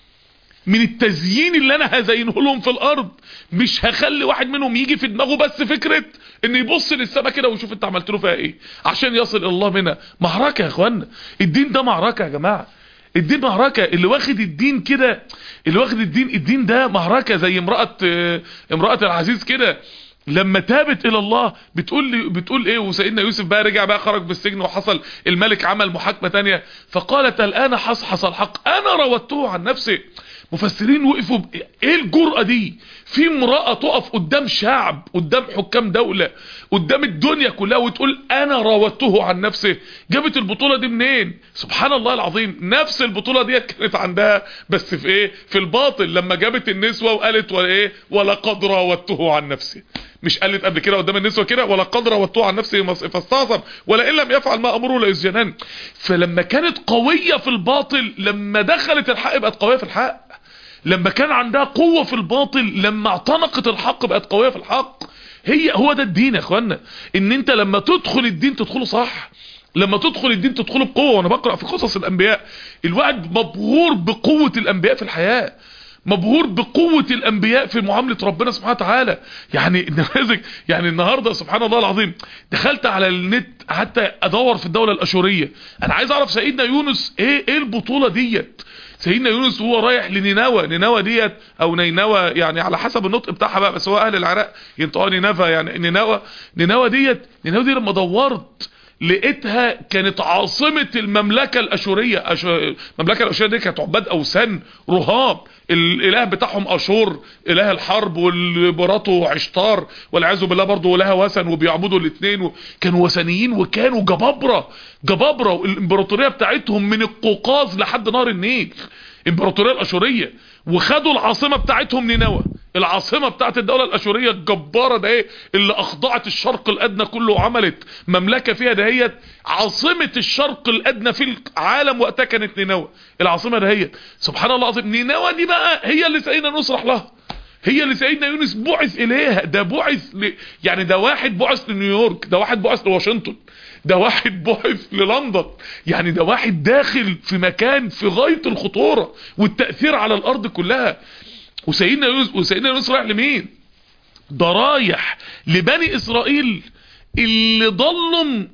[SPEAKER 1] من التزيين اللي انا هزينه لهم في الارض. مش هخلي واحد منهم يجي في دماغه بس فكرة ان يبص للسماء كده ويشوف انت عملت له فيها ايه عشان يصل الى الله منها. معركة يا اخوانا، الدين ده معركة يا جماعة، الدين معركة. اللي واخد الدين كده، اللي واخد الدين الدين ده معركة. زي امرأة امرأة العزيز كده لما تابت الى الله بتقول لي بتقول ايه، وسيدنا يوسف بقى رجع بقى خرج بالسجن وحصل الملك عمل محاكمة تانية، فقالت الان حصحص الحق انا راودته عن نفسي. مفسرين وقفوا ب... ايه الجرأة دي؟ في امرأة تقف قدام شعب، قدام حكام دولة، قدام الدنيا كلها وتقول انا راودته عن نفسه. جابت البطولة دي منين؟ سبحان الله العظيم. نفس البطولة دي كانت عندها بس في ايه؟ في الباطل، لما جابت النسوة وقالت وايه ولقد راودته عن نفسه. مش قالت قبل كده قدام النسوة كده ولقد راودته عن نفسه فاستعصم ولئن لم يفعل ما امره ليسجنن. فلما كانت قوية في الباطل لما دخلت الحق بقت قوية في الحق، لما كان عندها قوة في الباطل لما اعتنقت الحق بقت قوية في الحق. هي هو ده الدين يا اخوانا، ان انت لما تدخل الدين تدخله صح، لما تدخل الدين تدخله بقوة. وانا بقرأ في قصص الانبياء الواحد مبهور بقوة الانبياء في الحياة، مبهور بقوة الانبياء في معاملة ربنا سبحانه وتعالى. يعني النماذج، يعني النهاردة سبحان الله العظيم دخلت على النت حتى ادور في الدولة الاشورية، انا عايز اعرف سيدنا يونس ايه ايه البطولة ديت. سيدنا يونس وهو رايح لنينوى، نينوى ديت او نينوى يعني على حسب النطق بتاعها بقى، بس هو اهل العراق ينطقوا نينوى يعني نينوى. نينوى ديت ديت لما دورت لقيتها كانت عاصمة المملكة الاشورية. المملكة الاشورية دي كانت عباد اوثان رهاب، الاله بتاعهم اشور اله الحرب ومراته عشتار والعياذ بالله برضه ولها وثن وبيعبدوا الاثنين، كانوا وثنيين وكانوا جبابرة جبابرة. والامبراطورية بتاعتهم من القوقاز لحد نهر النيل، امبراطورية الاشورية. وخدوا العاصمة بتاعتهم نينوى، العاصمة بتاعت الدولة الاشورية الجبارة ده ايه اللي اخضعت الشرق الادنى كله وعملت مملكة فيها دهيت. عاصمة الشرق الادنى في العالم وقتها كانت نينوى، العاصمة دهيت. سبحان الله العظيم. نينوى دي بقى هي اللي سيدنا نصرح لها، هي اللي سيدنا يونس بعث اليها. ده بعث ل... يعني ده واحد بعث لنيويورك، ده واحد بعث لواشنطن، ده واحد بعث للندن، يعني ده واحد داخل في مكان في غاية الخطورة والتأثير على الارض كلها. وسيدنا يونس وسيدنا يونس رايح لمين؟ ده رايح لبني اسرائيل اللي ضلهم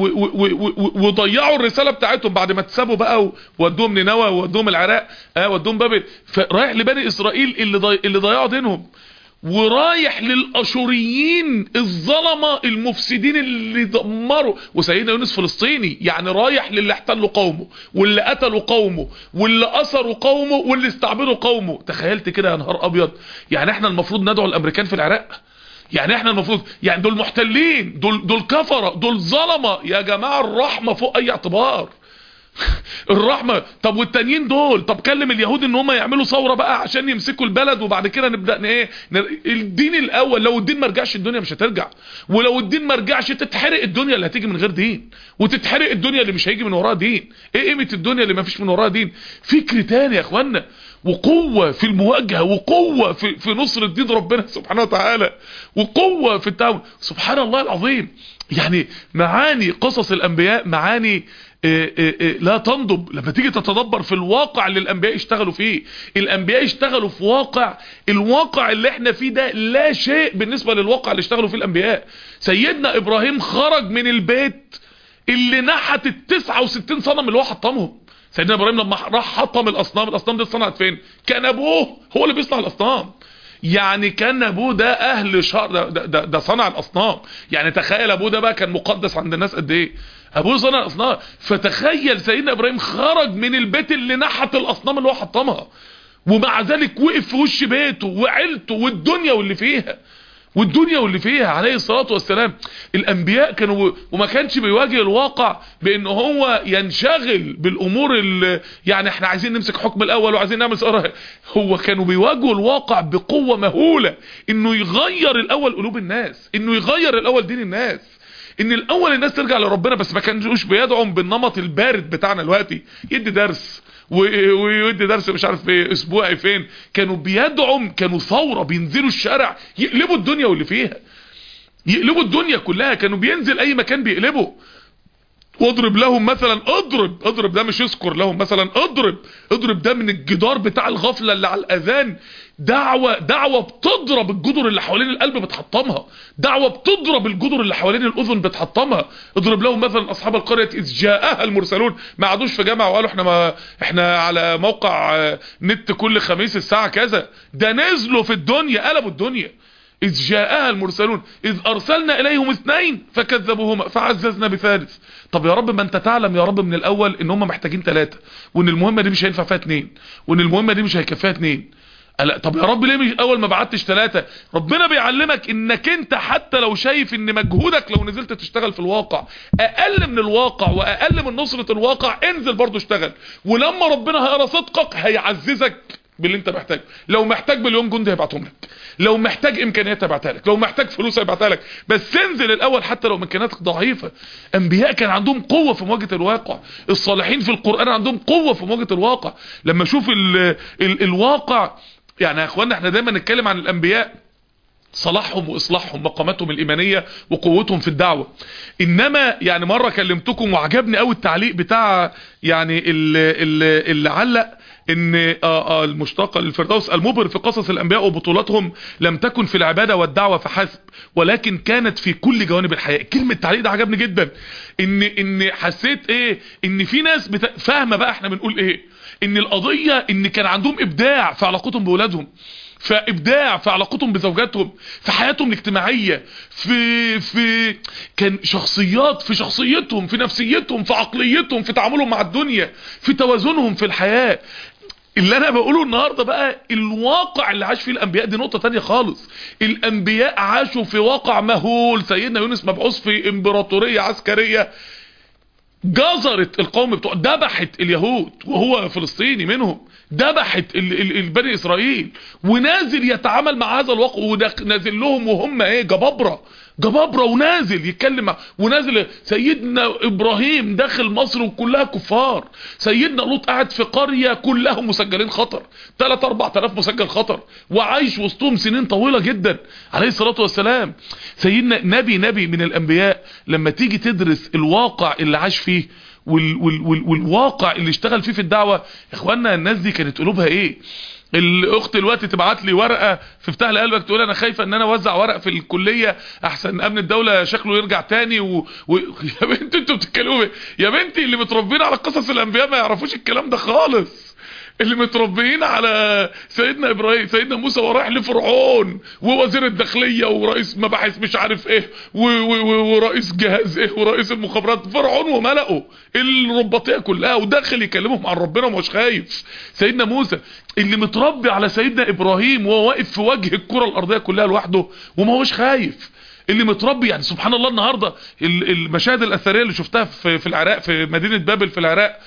[SPEAKER 1] وضيعوا الرسالة بتاعتهم بعد ما اتسابوا بقى وودوهم نينوى وودوهم العراق اه ودوهم بابل. فرايح لبني اسرائيل اللي ضي... اللي ضيعوا دينهم، ورايح للاشوريين الظلمة المفسدين اللي دمروا. وسيدنا يونس فلسطيني، يعني رايح للي احتلوا قومه واللي قتلوا قومه واللي اثروا قومه واللي استعبدوا قومه. تخيلت كده يا نهار ابيض. يعني احنا المفروض ندعو الامريكان في العراق؟ يعني احنا المفروض يعني دول محتلين، دول دول كفرة، دول ظلمة يا جماعة. الرحمة فوق اي اعتبار الرحمة. طب والتانيين دول، طب كلم اليهود ان هم يعملوا ثورة بقى عشان يمسكوا البلد وبعد كده نبدأ ايه. الدين الاول، لو الدين ما رجعش الدنيا مش هترجع، ولو الدين ما رجعش تتحرق الدنيا اللي هتيجي من غير دين، وتتحرق الدنيا اللي مش هيجي من وراها دين. ايه قيمة الدنيا اللي ما فيش من وراها دين؟ فكر تاني يا اخوانا، وقوة في المواجهة، وقوة في, في نصر الدين ربنا سبحانه وتعالى، وقوة في التعاون. سبحان الله العظيم. يعني معاني قصص الانبياء معاني إيه إيه إيه لا تنضب لما تيجي تتدبر في الواقع اللي الانبياء اشتغلوا فيه. الانبياء اشتغلوا في واقع، الواقع اللي احنا فيه ده لا شيء بالنسبة للواقع اللي اشتغلوا فيه الانبياء. سيدنا ابراهيم خرج من البيت اللي نحت التسعة وستين صنم اللي هو حطمهم. سيدنا ابراهيم لما راح حطم الاصنام، الاصنام دي اتصنعت فين؟ كان ابوه هو اللي بيصنع الاصنام. يعني كان ابوه ده اهل شر، ده, ده, ده صنع الاصنام. يعني تخيل ابوه ده بقى كان مقدس عند الناس قد ايه. ابوه صنع الاصنام. فتخيل سيدنا ابراهيم خرج من البيت اللي نحت الاصنام اللي هو حطمها، ومع ذلك وقف في وش بيته وعيلته والدنيا واللي فيها والدنيا واللي فيها عليه الصلاة والسلام. الانبياء كانوا، وما كانش بيواجه الواقع بان هو ينشغل بالامور اللي يعني احنا عايزين نمسك حكم الاول وعايزين نعمل سؤال. هو كانوا بيواجهوا الواقع بقوة مهولة، انه يغير الاول قلوب الناس، انه يغير الاول دين الناس، ان الاول الناس ترجع لربنا. بس ما كانوش بيدعم بالنمط البارد بتاعنا دلوقتي، يدي درس ويدي درس مش عارف في اسبوعي فين. كانوا بيدعم، كانوا ثورة، بينزلوا الشارع يقلبوا الدنيا واللي فيها، يقلبوا الدنيا كلها. كانوا بينزل اي مكان بيقلبوا. واضرب لهم مثلا، اضرب اضرب ده مش اذكر لهم مثلا، اضرب اضرب ده من الجدار بتاع الغفلة اللي على الاذان. دعوة دعوة بتضرب الجدر اللي حوالين القلب بتحطمها، دعوة بتضرب الجدر اللي حوالين الاذن بتحطمها. اضرب لهم مثلا اصحاب القرية اذ جاءها المرسلون. ما عادوش في جامعة وقالوا احنا ما احنا على موقع نت كل خميس الساعة كذا. ده نزلوا في الدنيا، قلبوا الدنيا. إذ جاءها المرسلون إذ أرسلنا إليهم اثنين فكذبوهما فعززنا بثالث. طب يا رب ما أنت تعلم يا رب من الأول إن هم محتاجين ثلاثة، وإن المهمة دي مش هينفع فيها اثنين، وإن المهمة دي مش هيكفيها اثنين. طب يا رب ليه مش أول ما بعتش ثلاثة؟ ربنا بيعلمك إنك أنت حتى لو شايف إن مجهودك لو نزلت تشتغل في الواقع أقل من الواقع وأقل من نصرة الواقع، انزل برضو اشتغل. ولما ربنا هيرى صدقك هيعززك باللي انت محتاج. لو محتاج مليون جندي هيبعتهم لك، لو محتاج امكانيات هيبعتها لك، لو محتاج فلوس هيبعتها لك. بس انزل الاول حتى لو امكانياتك ضعيفه. انبياء كان عندهم قوه في مواجهه الواقع، الصالحين في القران عندهم قوه في مواجهه الواقع. لما اشوف ال ال الواقع، يعني يا اخوانا احنا دايما نتكلم عن الانبياء صلاحهم واصلاحهم، مقاماتهم الايمانيه وقوتهم في الدعوه. انما يعني مره كلمتكم وعجبني قوي التعليق بتاع يعني اللي, اللي علق ان آآ آآ المشتقة للفردوس المبهر في قصص الانبياء وبطولاتهم لم تكن في العبادة والدعوة فحسب، ولكن كانت في كل جوانب الحياة. كلمة التعليق ده عجبني جدا. ان ان حسيت ايه، ان في ناس بت... فاهمة بقى احنا بنقول ايه. ان القضية ان كان عندهم ابداع في علاقتهم بولادهم، فابداع في علاقتهم بزوجاتهم، في حياتهم الاجتماعية، في في كان شخصيات في شخصيتهم، في نفسيتهم، في عقليتهم، في تعاملهم مع الدنيا، في توازنهم في الحياة. اللي انا بقوله النهاردة بقى الواقع اللي عاش فيه الانبياء دي نقطة تانية خالص. الانبياء عاشوا في واقع مهول. سيدنا يونس مبعوث في امبراطورية عسكرية جزرت القوم بتوع، دبحت اليهود وهو فلسطيني منهم، دبحت البني اسرائيل، ونازل يتعامل مع هذا الواقع، ونازل لهم وهم ايه جبابرة جبابرة، ونازل يتكلم، ونازل سيدنا ابراهيم داخل مصر وكلها كفار، سيدنا لوط قاعد في قرية كلهم مسجلين خطر، ثلاثة أربعة آلاف مسجل خطر، وعايش وسطهم سنين طويلة جدا عليه الصلاة والسلام. سيدنا نبي نبي من الانبياء لما تيجي تدرس الواقع اللي عاش فيه وال وال وال والواقع اللي اشتغل فيه في الدعوة، يا اخوانا الناس دي كانت قلوبها ايه. الاخت دلوقتي تبعت لي ورقه في فتح قلبك تقول انا خايفه ان انا اوزع ورق في الكليه احسن امن الدوله شكله يرجع تاني و... و... يا بنتي انتوا بتتكلموا يا بنتي اللي متربيين على قصص الانبياء ما يعرفوش الكلام ده خالص. اللي متربيين على سيدنا ابراهيم سيدنا موسى ورايح لفرعون ووزير الداخليه ورئيس مباحث مش عارف ايه و... و... ورئيس جهاز ايه ورئيس المخابرات، فرعون وملأه الرباطيه كلها، وداخل يكلمهم عن ربنا ومش خايف. سيدنا موسى اللي متربي على سيدنا ابراهيم وهو واقف في وجه الكره الارضيه كلها لوحده وما هوش خايف، اللي متربي يعني سبحان الله. النهارده المشاهد الاثريه اللي شفتها في في العراق في مدينه بابل في العراق،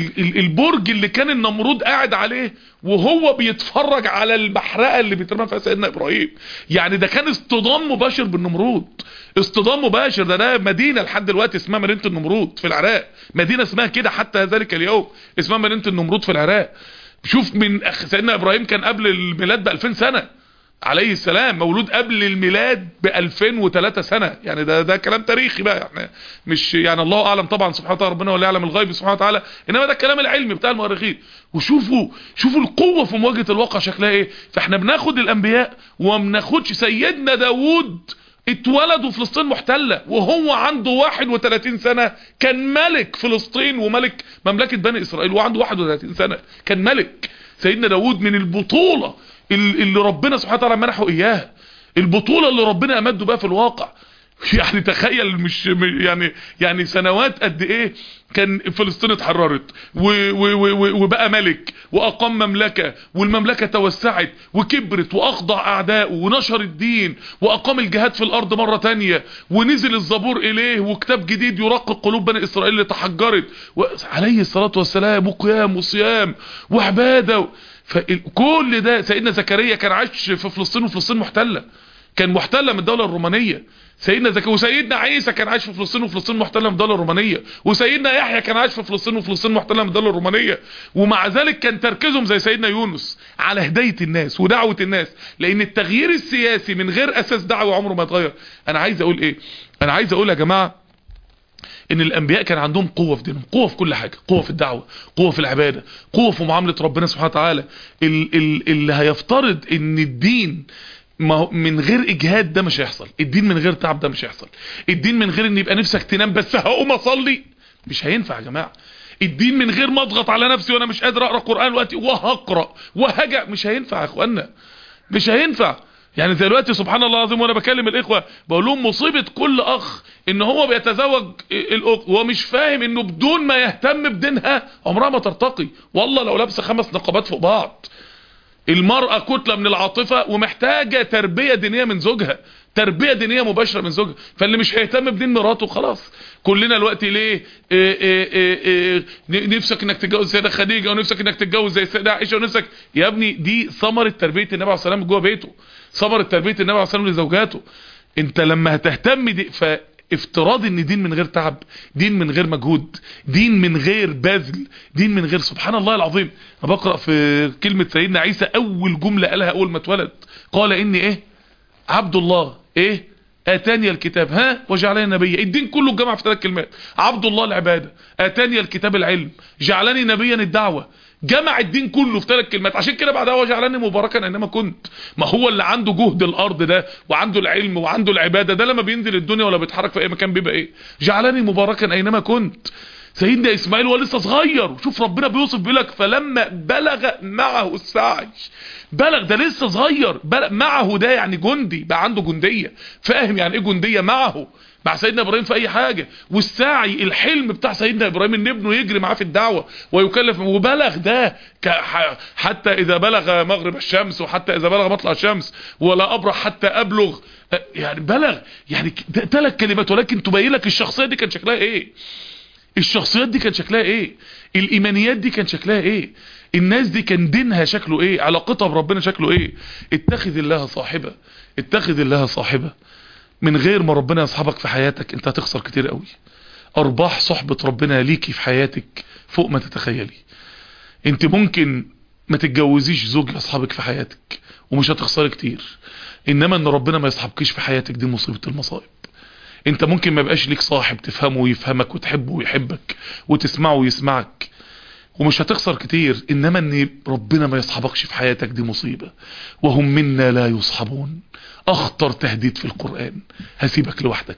[SPEAKER 1] البرج اللي كان النمرود قاعد عليه وهو بيتفرج على المحرقه اللي بيترمى فيها سيدنا ابراهيم، يعني ده كان اصطدام مباشر بالنمرود، اصطدام مباشر. ده ده مدينه لحد دلوقتي اسمها مدينه النمرود في العراق، مدينه اسمها كده حتى ذلك اليوم اسمها مدينه النمرود في العراق. شوف من سيدنا ابراهيم كان قبل الميلاد ب ألفين سنه عليه السلام، مولود قبل الميلاد ب ألفين وثلاثة سنه، يعني ده ده كلام تاريخي بقى، يعني مش يعني الله اعلم طبعا سبحانه وتعالى، ربنا ولا يعلم الغيب سبحانه وتعالى، انما ده الكلام العلمي بتاع المؤرخين. وشوفوا شوفوا القوه في مواجهه الواقع شكلها ايه. فاحنا بناخد الانبياء وما بناخدش سيدنا داوود اتولد وفلسطين محتله وهو عنده واحد وثلاثين سنه، كان ملك فلسطين وملك مملكه بني اسرائيل وعنده واحد وثلاثين سنه كان ملك. سيدنا داوود من البطوله اللي ربنا سبحانه وتعالى منحه اياها، البطولة اللي ربنا امده بها في الواقع. يعني تخيل، مش يعني يعني سنوات قد ايه كان فلسطين اتحررت وبقى ملك واقام مملكة، والمملكة توسعت وكبرت واخضع اعدائه ونشر الدين واقام الجهاد في الارض مرة تانية، ونزل الزبور اليه وكتاب جديد يرقق قلوب بني اسرائيل اللي تحجرت عليه الصلاة والسلام، وقيام وصيام وعبادة. فكل ده سيدنا زكريا كان عايش في فلسطين، وفلسطين محتلة، كان محتلة من الدولة الرومانية. سيدنا زكريا وسيدنا عيسى كان عايش في فلسطين، وفلسطين محتلة من الدولة الرومانية. وسيدنا يحيى كان عايش في فلسطين، وفلسطين محتلة من الدولة الرومانية. ومع ذلك كان تركيزهم زي سيدنا يونس على هداية الناس ودعوة الناس، لان التغيير السياسي من غير اساس دعوة عمره ما يتغير. انا عايز اقول ايه؟ انا عايز اقول يا جماعة ان الانبياء كان عندهم قوة في دينهم، قوة في كل حاجة، قوة في الدعوة، قوة في العبادة، قوة في معاملة ربنا سبحانه وتعالى. اللي هيفترض ان الدين ما من غير اجهاد ده مش هيحصل، الدين من غير تعب ده مش هيحصل، الدين من غير ان يبقى نفسك تنام بس هقوم اصلي مش هينفع يا جماعه، الدين من غير ما اضغط على نفسي وانا مش قادر اقرا قران دلوقتي وهقرا وهجأ مش هينفع يا اخوانا، مش هينفع. يعني زي دلوقتي سبحان الله العظيم وانا بكلم الاخوه بقول لهم مصيبه كل اخ ان هو بيتزوج الاخت ومش فاهم انه بدون ما يهتم بدينها عمرها ما ترتقي. والله لو لابسه خمس نقابات فوق بعض. المرأة كتلة من العاطفة ومحتاجة تربية دينية من زوجها، تربية دينية مباشرة من زوجها. فاللي مش هيهتم بدين مراته خلاص. كلنا الوقت ليه إيه إيه إيه إيه نفسك انك تتجوز السيدة خديجة، ونفسك انك تتجوز زي السيدة عائشة، ونفسك يا ابني دي ثمرة تربية النبي عليه الصلاة والسلام جوه بيته، ثمرة تربية النبي عليه الصلاة والسلام لزوجاته. انت لما هتهتم دي ف افتراض ان دين من غير تعب، دين من غير مجهود، دين من غير بذل، دين من غير سبحان الله العظيم. انا بقرأ في كلمة سيدنا عيسى اول جملة قالها اول ما اتولد، قال اني ايه عبد الله ايه اتاني الكتاب ها وجعلني نبيا. الدين كله اتجمع في ثلاث كلمات، عبد الله العبادة، اتاني الكتاب العلم، جعلني نبيا الدعوة. جمع الدين كله في ثلاث كلمات. عشان كده بعدها وجعلني مباركا اينما كنت. ما هو اللي عنده جهد الارض ده وعنده العلم وعنده العبادة ده لما بينزل الدنيا ولا بيتحرك في اي مكان بيبقى ايه؟ جعلني مباركا اينما كنت. سيدنا اسماعيل هو لسه صغير، وشوف ربنا بيوصف بيقول لك فلما بلغ معه السعي. بلغ ده لسه صغير، بلغ معه ده يعني جندي، بقى عنده جندية، فاهم يعني ايه جندية معه مع سيدنا ابراهيم في اي حاجة. والسعي الحلم بتاع سيدنا ابراهيم ان ابنه يجري معاه في الدعوة ويكلف. وبلغ ده حتى اذا بلغ مغرب الشمس وحتى اذا بلغ مطلع الشمس ولا ابرح حتى ابلغ. يعني بلغ يعني ثلاث كلمات، ولكن تبين لك الشخصية دي كان شكلها ايه، الشخصيات دي كان شكلها ايه، الايمانيات دي كان شكلها ايه، الناس دي كان دينها شكله ايه، علاقتها بربنا شكله ايه. اتخذ الله صاحبة، اتخذ الله صاحبة. من غير ما ربنا يصحبك في حياتك انت هتخسر كتير قوي. ارباح صحبة ربنا ليكي في حياتك فوق ما تتخيلي. انت ممكن ما تتجوزيش زوج يصحبك في حياتك ومش هتخسري كتير، انما ان ربنا ما يصحبكيش في حياتك دي مصيبة المصائب. انت ممكن ما يبقاش ليك صاحب تفهمه ويفهمك وتحبه ويحبك وتسمعه ويسمعك ومش هتخسر كتير، انما ان ربنا ما يصحبكش في حياتك دي مصيبة. وهم منا لا يصحبون، اخطر تهديد في القرآن. هسيبك لوحدك،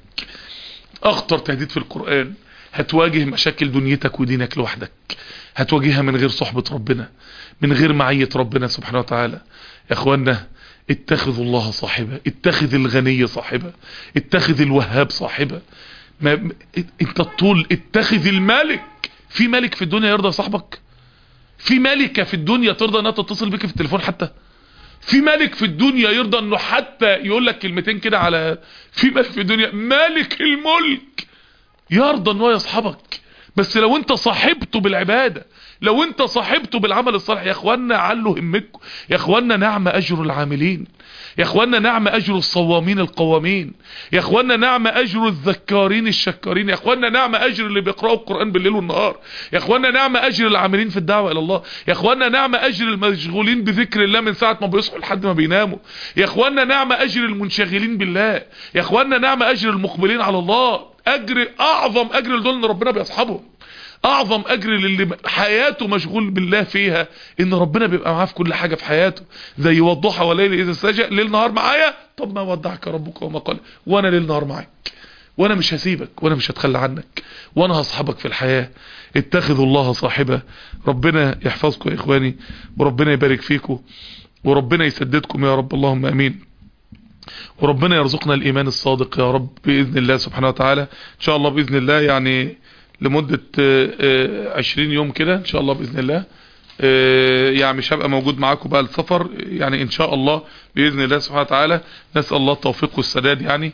[SPEAKER 1] اخطر تهديد في القرآن. هتواجه مشاكل دنيتك ودينك لوحدك، هتواجهها من غير صحبة ربنا، من غير معية ربنا سبحانه وتعالى. يا اخوانا اتخذوا الله صاحبة، اتخذ الغني صاحبة، اتخذ الوهاب صاحبة. ما انت الطول اتخذ الملك. في ملك في الدنيا يرضى صاحبك؟ في ملكة في الدنيا ترضى انها تتصل بك في التليفون حتى؟ في ملك في الدنيا يرضى انه حتى يقول لك كلمتين كده على؟ في ملك في الدنيا مالك الملك يرضى انه يصحبك، بس لو انت صاحبته بالعبادة، لو انت صاحبته بالعمل الصالح. يا اخوانا علوا همكم، يا اخوانا نعم اجر العاملين، يا اخوانا نعم اجر الصوامين القوامين، يا اخوانا نعم اجر الذكارين الشكارين، يا اخوانا نعم اجر اللي بيقرأوا القرآن بالليل والنهار، يا اخوانا نعم اجر العاملين في الدعوة الى الله، يا اخوانا نعم اجر المشغولين بذكر الله من ساعة ما بيصحوا لحد ما بيناموا، يا اخوانا نعم اجر المنشغلين بالله، يا اخوانا نعم اجر المقبلين على الله. اجر اعظم اجر لدول ان ربنا بيصحبهم، اعظم اجر للي حياته مشغول بالله فيها ان ربنا بيبقى معاه في كل حاجة في حياته. زي والضحى والليل اذا سجى، ليل نهار معايا. طب ما ودعك ربك وما قال، وانا ليل نهار معاك، وانا مش هسيبك، وانا مش هتخلى عنك، وانا هصحبك في الحياة. اتخذوا الله صاحبة. ربنا يحفظكم يا اخواني، وربنا يبارك فيكم، وربنا يسددكم يا رب، اللهم امين. وربنا يرزقنا الايمان الصادق يا رب باذن الله سبحانه وتعالى. ان شاء الله باذن الله يعني لمدة عشرين يوم كده ان شاء الله باذن الله، يعني مش هبقى موجود معاكم بقى السفر يعني ان شاء الله باذن الله سبحانه وتعالى. نسال الله التوفيق والسداد يعني.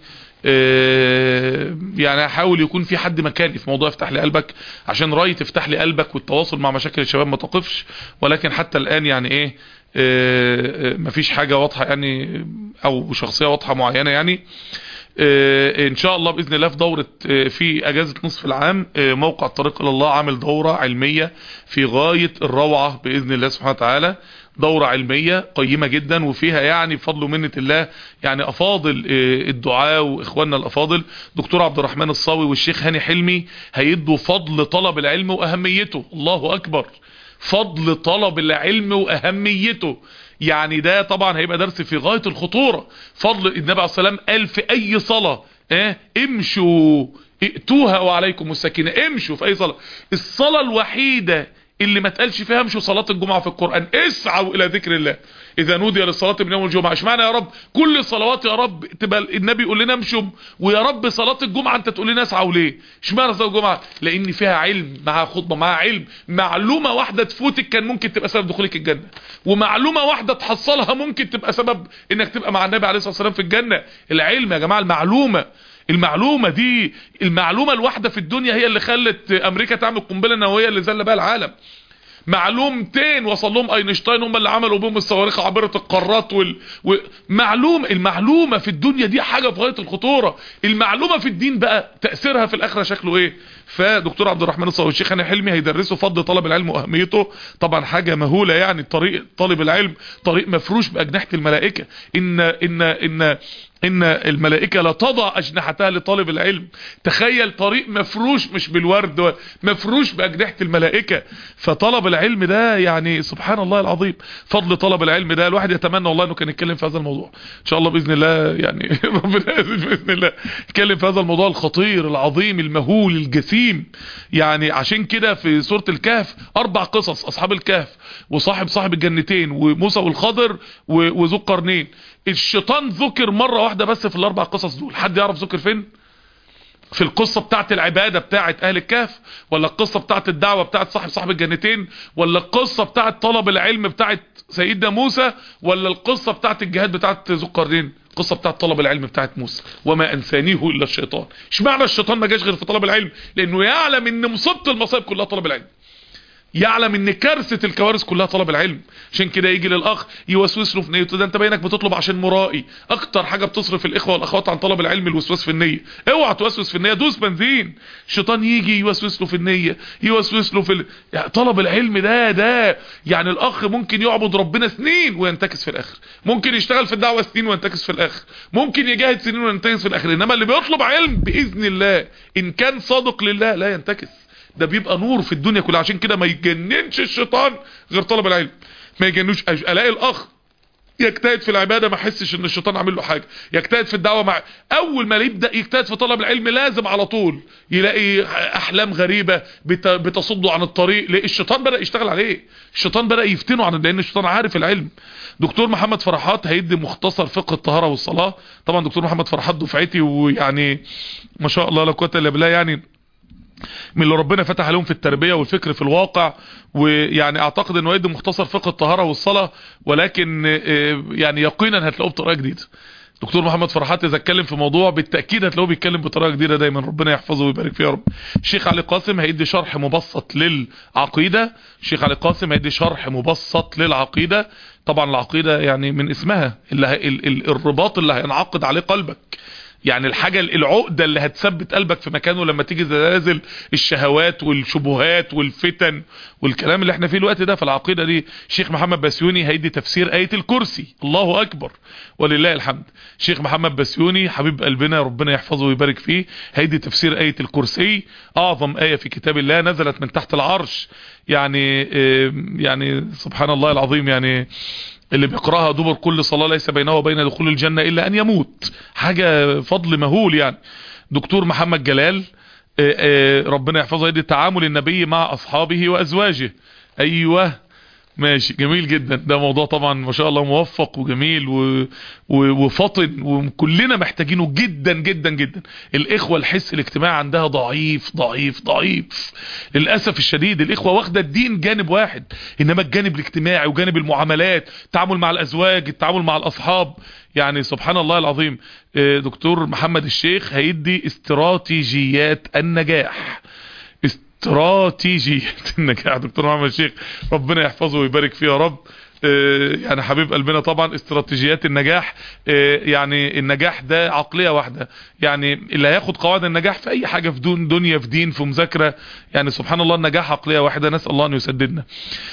[SPEAKER 1] يعني هحاول يكون في حد مكاني في موضوع افتح لي قلبك، عشان راي تفتح لي قلبك والتواصل مع مشاكل الشباب ما تقفش. ولكن حتى الان يعني ايه مفيش حاجة واضحة يعني او شخصية واضحة معينة يعني. ان شاء الله باذن الله في دورة في اجازة نصف العام موقع الطريق الى الله عامل دورة علمية في غاية الروعة باذن الله سبحانه وتعالى. دورة علمية قيمة جدا وفيها يعني بفضل ومنة الله يعني افاضل الدعاء واخواننا الافاضل دكتور عبد الرحمن الصاوي والشيخ هاني حلمي هيدوا فضل طلب العلم واهميته. الله اكبر، فضل طلب العلم واهميته. يعني ده طبعا هيبقى درس في غاية الخطورة. فضل النبي عليه السلام قال في اي صلاة اه امشوا ائتوها وعليكم السكينة، امشوا في اي صلاة. الصلاة الوحيدة اللي ما تقالش فيها امشوا صلاة الجمعة في القرآن، اسعوا الى ذكر الله اذا نودي للصلاة من يوم الجمعة. اشمعنى يا رب كل الصلوات يا رب تبقى النبي يقول لنا امشوا، ويا رب صلاة الجمعة انت تقول لنا اسعوا ليه؟ اشمعنى صلاة الجمعة؟ لان فيها علم مع خطبة مع علم. معلومة واحدة تفوتك كان ممكن تبقى سبب دخولك الجنة، ومعلومة واحدة تحصلها ممكن تبقى سبب انك تبقى مع النبي عليه الصلاة والسلام في الجنة. العلم يا جماعة، المعلومة المعلومة دي المعلومة الواحدة في الدنيا هي اللي خلت امريكا تعمل قنبلة نووية اللي زل بها العالم. معلومتين وصل لهم اينشتاين هم اللي عملوا بهم الصواريخ عابرة القارات وال... و... معلوم المعلومة في الدنيا دي حاجة في غاية الخطورة. المعلومة في الدين بقى تأثيرها في الاخرة شكله ايه؟ فدكتور عبد الرحمن الصاوي والشيخ هاني حلمي هيدرسوا فضل طلب العلم واهميته. طبعا حاجة مهولة يعني. طريق طالب العلم طريق مفروش باجنحة الملائكة. ان ان ان ان الملائكة لا تضع اجنحتها لطالب العلم. تخيل طريق مفروش مش بالورد، مفروش باجنحة الملائكة. فطلب العلم ده يعني سبحان الله العظيم. فضل طلب العلم ده الواحد يتمنى والله انه كان يتكلم في هذا الموضوع ان شاء الله باذن الله يعني. ربنا يعزك باذن الله يتكلم في هذا الموضوع الخطير العظيم المهول الجسيم. يعني عشان كده في سورة الكهف اربع قصص: اصحاب الكهف، وصاحب صاحب الجنتين، وموسى والخضر، وذو القرنين. الشيطان ذكر مرة واحدة بس في الاربع قصص دول. حد يعرف ذكر فين؟ في القصة بتاعت العبادة بتاعت اهل الكهف، ولا القصة بتاعت الدعوة بتاعت صاحب صاحب الجنتين، ولا القصة بتاعت طلب العلم بتاعت سيدنا موسى، ولا القصة بتاعت الجهاد بتاعت ذو القرنين؟ القصة بتاعت طلب العلم بتاعت موسى. وما انسانيه الا الشيطان. اشمعنى الشيطان ما جاش غير في طلب العلم؟ لانه يعلم ان مصيبة المصائب كلها طلب العلم، يعلم ان كارثة الكوارث كلها طلب العلم. عشان كده يجي للاخ يوسوس له في نيته: ده انت باينك بتطلب عشان مرائي. اكتر حاجة بتصرف الاخوة والاخوات عن طلب العلم الوسواس في النية. اوعى توسوس في النية، دوس بنزين. الشيطان يجي يوسوس له في النية، يوسوس له في ال... يعني طلب العلم ده ده يعني الاخ ممكن يعبد ربنا سنين وينتكس في الاخر، ممكن يشتغل في الدعوة سنين وينتكس في الاخر، ممكن يجاهد سنين وينتكس في الاخر. انما اللي بيطلب علم باذن الله ان كان صادق لله لا ينتكس، ده بيبقى نور في الدنيا كلها. عشان كده ما يجننش الشيطان غير طلب العلم، ما يجننوش. الاقي الاخ يجتهد في العبادة ما حسش ان الشيطان عامل له حاجة، يجتهد في الدعوة مع اول ما يبدأ يجتهد في طلب العلم لازم على طول يلاقي احلام غريبة بتصده عن الطريق. ليه؟ الشيطان بدأ يشتغل عليه، الشيطان بدأ يفتنه عن، لان الشيطان عارف العلم. دكتور محمد فرحات هيدي مختصر فقه الطهارة والصلاة. طبعا دكتور محمد فرحات دفعتي ويعني ما شاء الله لا قوة الا بالله، يعني من اللي ربنا فتح عليهم في التربية والفكر في الواقع. ويعني اعتقد انه يدي مختصر فقه الطهارة والصلاة، ولكن يعني يقينا هتلاقوه بطريقة جديدة. دكتور محمد فرحات اذا اتكلم في موضوع بالتأكيد هتلاقوه بيتكلم بطريقة جديدة دايما. ربنا يحفظه ويبارك فيه يا رب. الشيخ علي قاسم هيدي شرح مبسط للعقيدة. الشيخ علي قاسم هيدي شرح مبسط للعقيدة. طبعا العقيدة يعني من اسمها اللي ه... ال... ال... الرباط اللي هينعقد عليه قلبك، يعني الحاجة العقدة اللي هتثبت قلبك في مكانه لما تيجي زلازل الشهوات والشبهات والفتن والكلام اللي احنا فيه الوقت ده. في العقيدة دي الشيخ محمد بسيوني هيدي تفسير آية الكرسي. الله أكبر ولله الحمد. الشيخ محمد بسيوني حبيب قلبنا ربنا يحفظه ويبارك فيه هيدي تفسير آية الكرسي، أعظم آية في كتاب الله نزلت من تحت العرش. يعني يعني سبحان الله العظيم، يعني اللي بيقراها دبر كل صلاة ليس بينه وبين دخول الجنة إلا أن يموت. حاجة فضل مهول يعني. دكتور محمد جلال ربنا يحفظه يدي تعامل النبي مع أصحابه وأزواجه. أيوة ماشي، جميل جدا. ده موضوع طبعا ما شاء الله موفق وجميل و... و... وفطن، وكلنا محتاجينه جدا جدا جدا. الاخوة الحس الاجتماعي عندها ضعيف ضعيف ضعيف للأسف الشديد. الاخوة واخدة الدين جانب واحد، انما الجانب الاجتماعي وجانب المعاملات، التعامل مع الازواج، التعامل مع الاصحاب، يعني سبحان الله العظيم. دكتور محمد الشيخ هيدي استراتيجيات النجاح، استراتيجية النجاح. دكتور محمد الشيخ ربنا يحفظه ويبارك فيه يا رب، يعني حبيب قلبنا طبعا. استراتيجيات النجاح، يعني النجاح ده عقلية واحدة، يعني اللي هياخد قواعد النجاح في اي حاجة، في دون دنيا، في دين، في مذاكرة، يعني سبحان الله النجاح عقلية واحدة. نسأل الله ان يسددنا.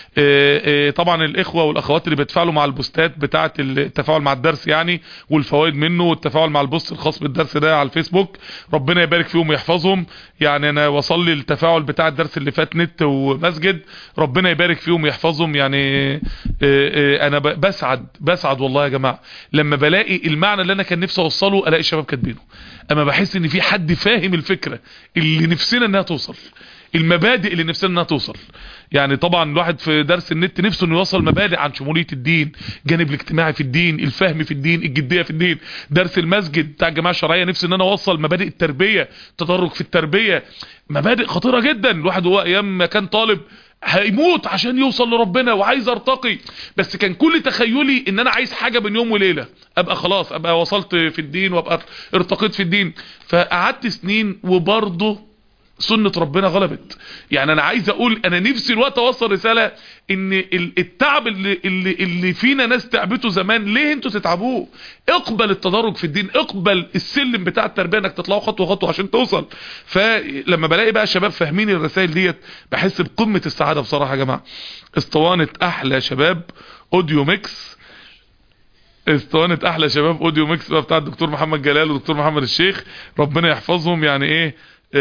[SPEAKER 1] طبعا الاخوة والاخوات اللي بيتفاعلوا مع البوستات بتاعة التفاعل مع الدرس يعني، والفوائد منه، والتفاعل مع البوست الخاص بالدرس ده على الفيسبوك، ربنا يبارك فيهم ويحفظهم. يعني انا وصل لي التفاعل بتاع الدرس اللي فات نت ومسجد، ربنا يبارك فيهم ويحفظهم. يعني انا بسعد بسعد والله يا جماعة لما بلاقي المعنى اللي انا كان نفسي اوصله الاقي الشباب كاتبينه، اما بحس ان في حد فاهم الفكرة اللي نفسنا انها توصل، المبادئ اللي نفسنا انها توصل. يعني طبعا الواحد في درس النت نفسه انه يوصل مبادئ عن شمولية الدين، جانب الاجتماعي في الدين، الفهم في الدين، الجدية في الدين. درس المسجد بتاع الجماعة الشرعية نفسي ان انا اوصل مبادئ التربية، تدرج في التربية، مبادئ خطيرة جدا. الواحد هو ايام ما كان طالب هيموت عشان يوصل لربنا وعايز ارتقي، بس كان كل تخيلي ان انا عايز حاجة بين يوم وليلة، ابقى خلاص ابقى وصلت في الدين وابقى ارتقيت في الدين. فقعدت سنين وبرضه سنة ربنا غلبت. يعني انا عايز اقول انا نفسي الوقت اوصل رسالة ان التعب اللي, اللي, اللي فينا ناس تعبته زمان، ليه انتوا تتعبوه؟ اقبل التدرج في الدين، اقبل السلم بتاع التربية انك تطلعوا خطوة خطوة عشان توصل. فلما بلاقي بقى شباب فاهمين الرسائل ديت بحس بقمة السعادة بصراحة يا جماعة. اسطوانة احلى شباب اوديو ميكس، اسطوانة احلى شباب اوديو ميكس بقى بتاع الدكتور محمد جلال والدكتور محمد الشيخ، ربنا يحفظهم. يعني ايه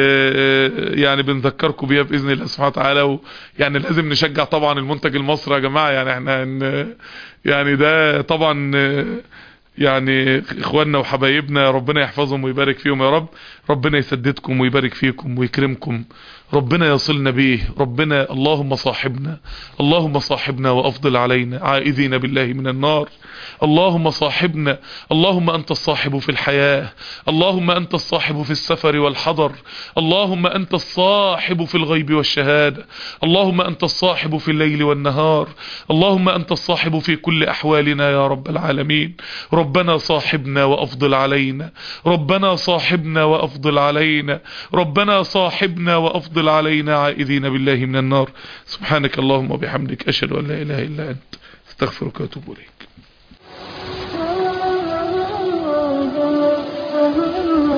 [SPEAKER 1] يعني بنذكركم بيها باذن الله سبحانه وتعالى. ويعني لازم نشجع طبعا المنتج المصري يا جماعه. يعني احنا يعني ده طبعا يعني اخواننا وحبايبنا، ربنا يحفظهم ويبارك فيهم يا رب. ربنا يسددكم ويبارك فيكم ويكرمكم، ربنا يصلنا به. ربنا اللهم صاحبنا، اللهم صاحبنا وافضل علينا عائذين بالله من النار. اللهم صاحبنا، اللهم انت الصاحب في الحياة، اللهم انت الصاحب في السفر والحضر، اللهم انت الصاحب في الغيب والشهادة، اللهم انت الصاحب في الليل والنهار، اللهم انت الصاحب في كل احوالنا يا رب العالمين. ربنا صاحبنا وافضل علينا، ربنا صاحبنا وافضل علينا، ربنا صاحبنا وافضل علينا عائذين بالله من النار. سبحانك اللهم وبحمدك اشهد ان لا اله الا انت استغفرك واتوب اليك.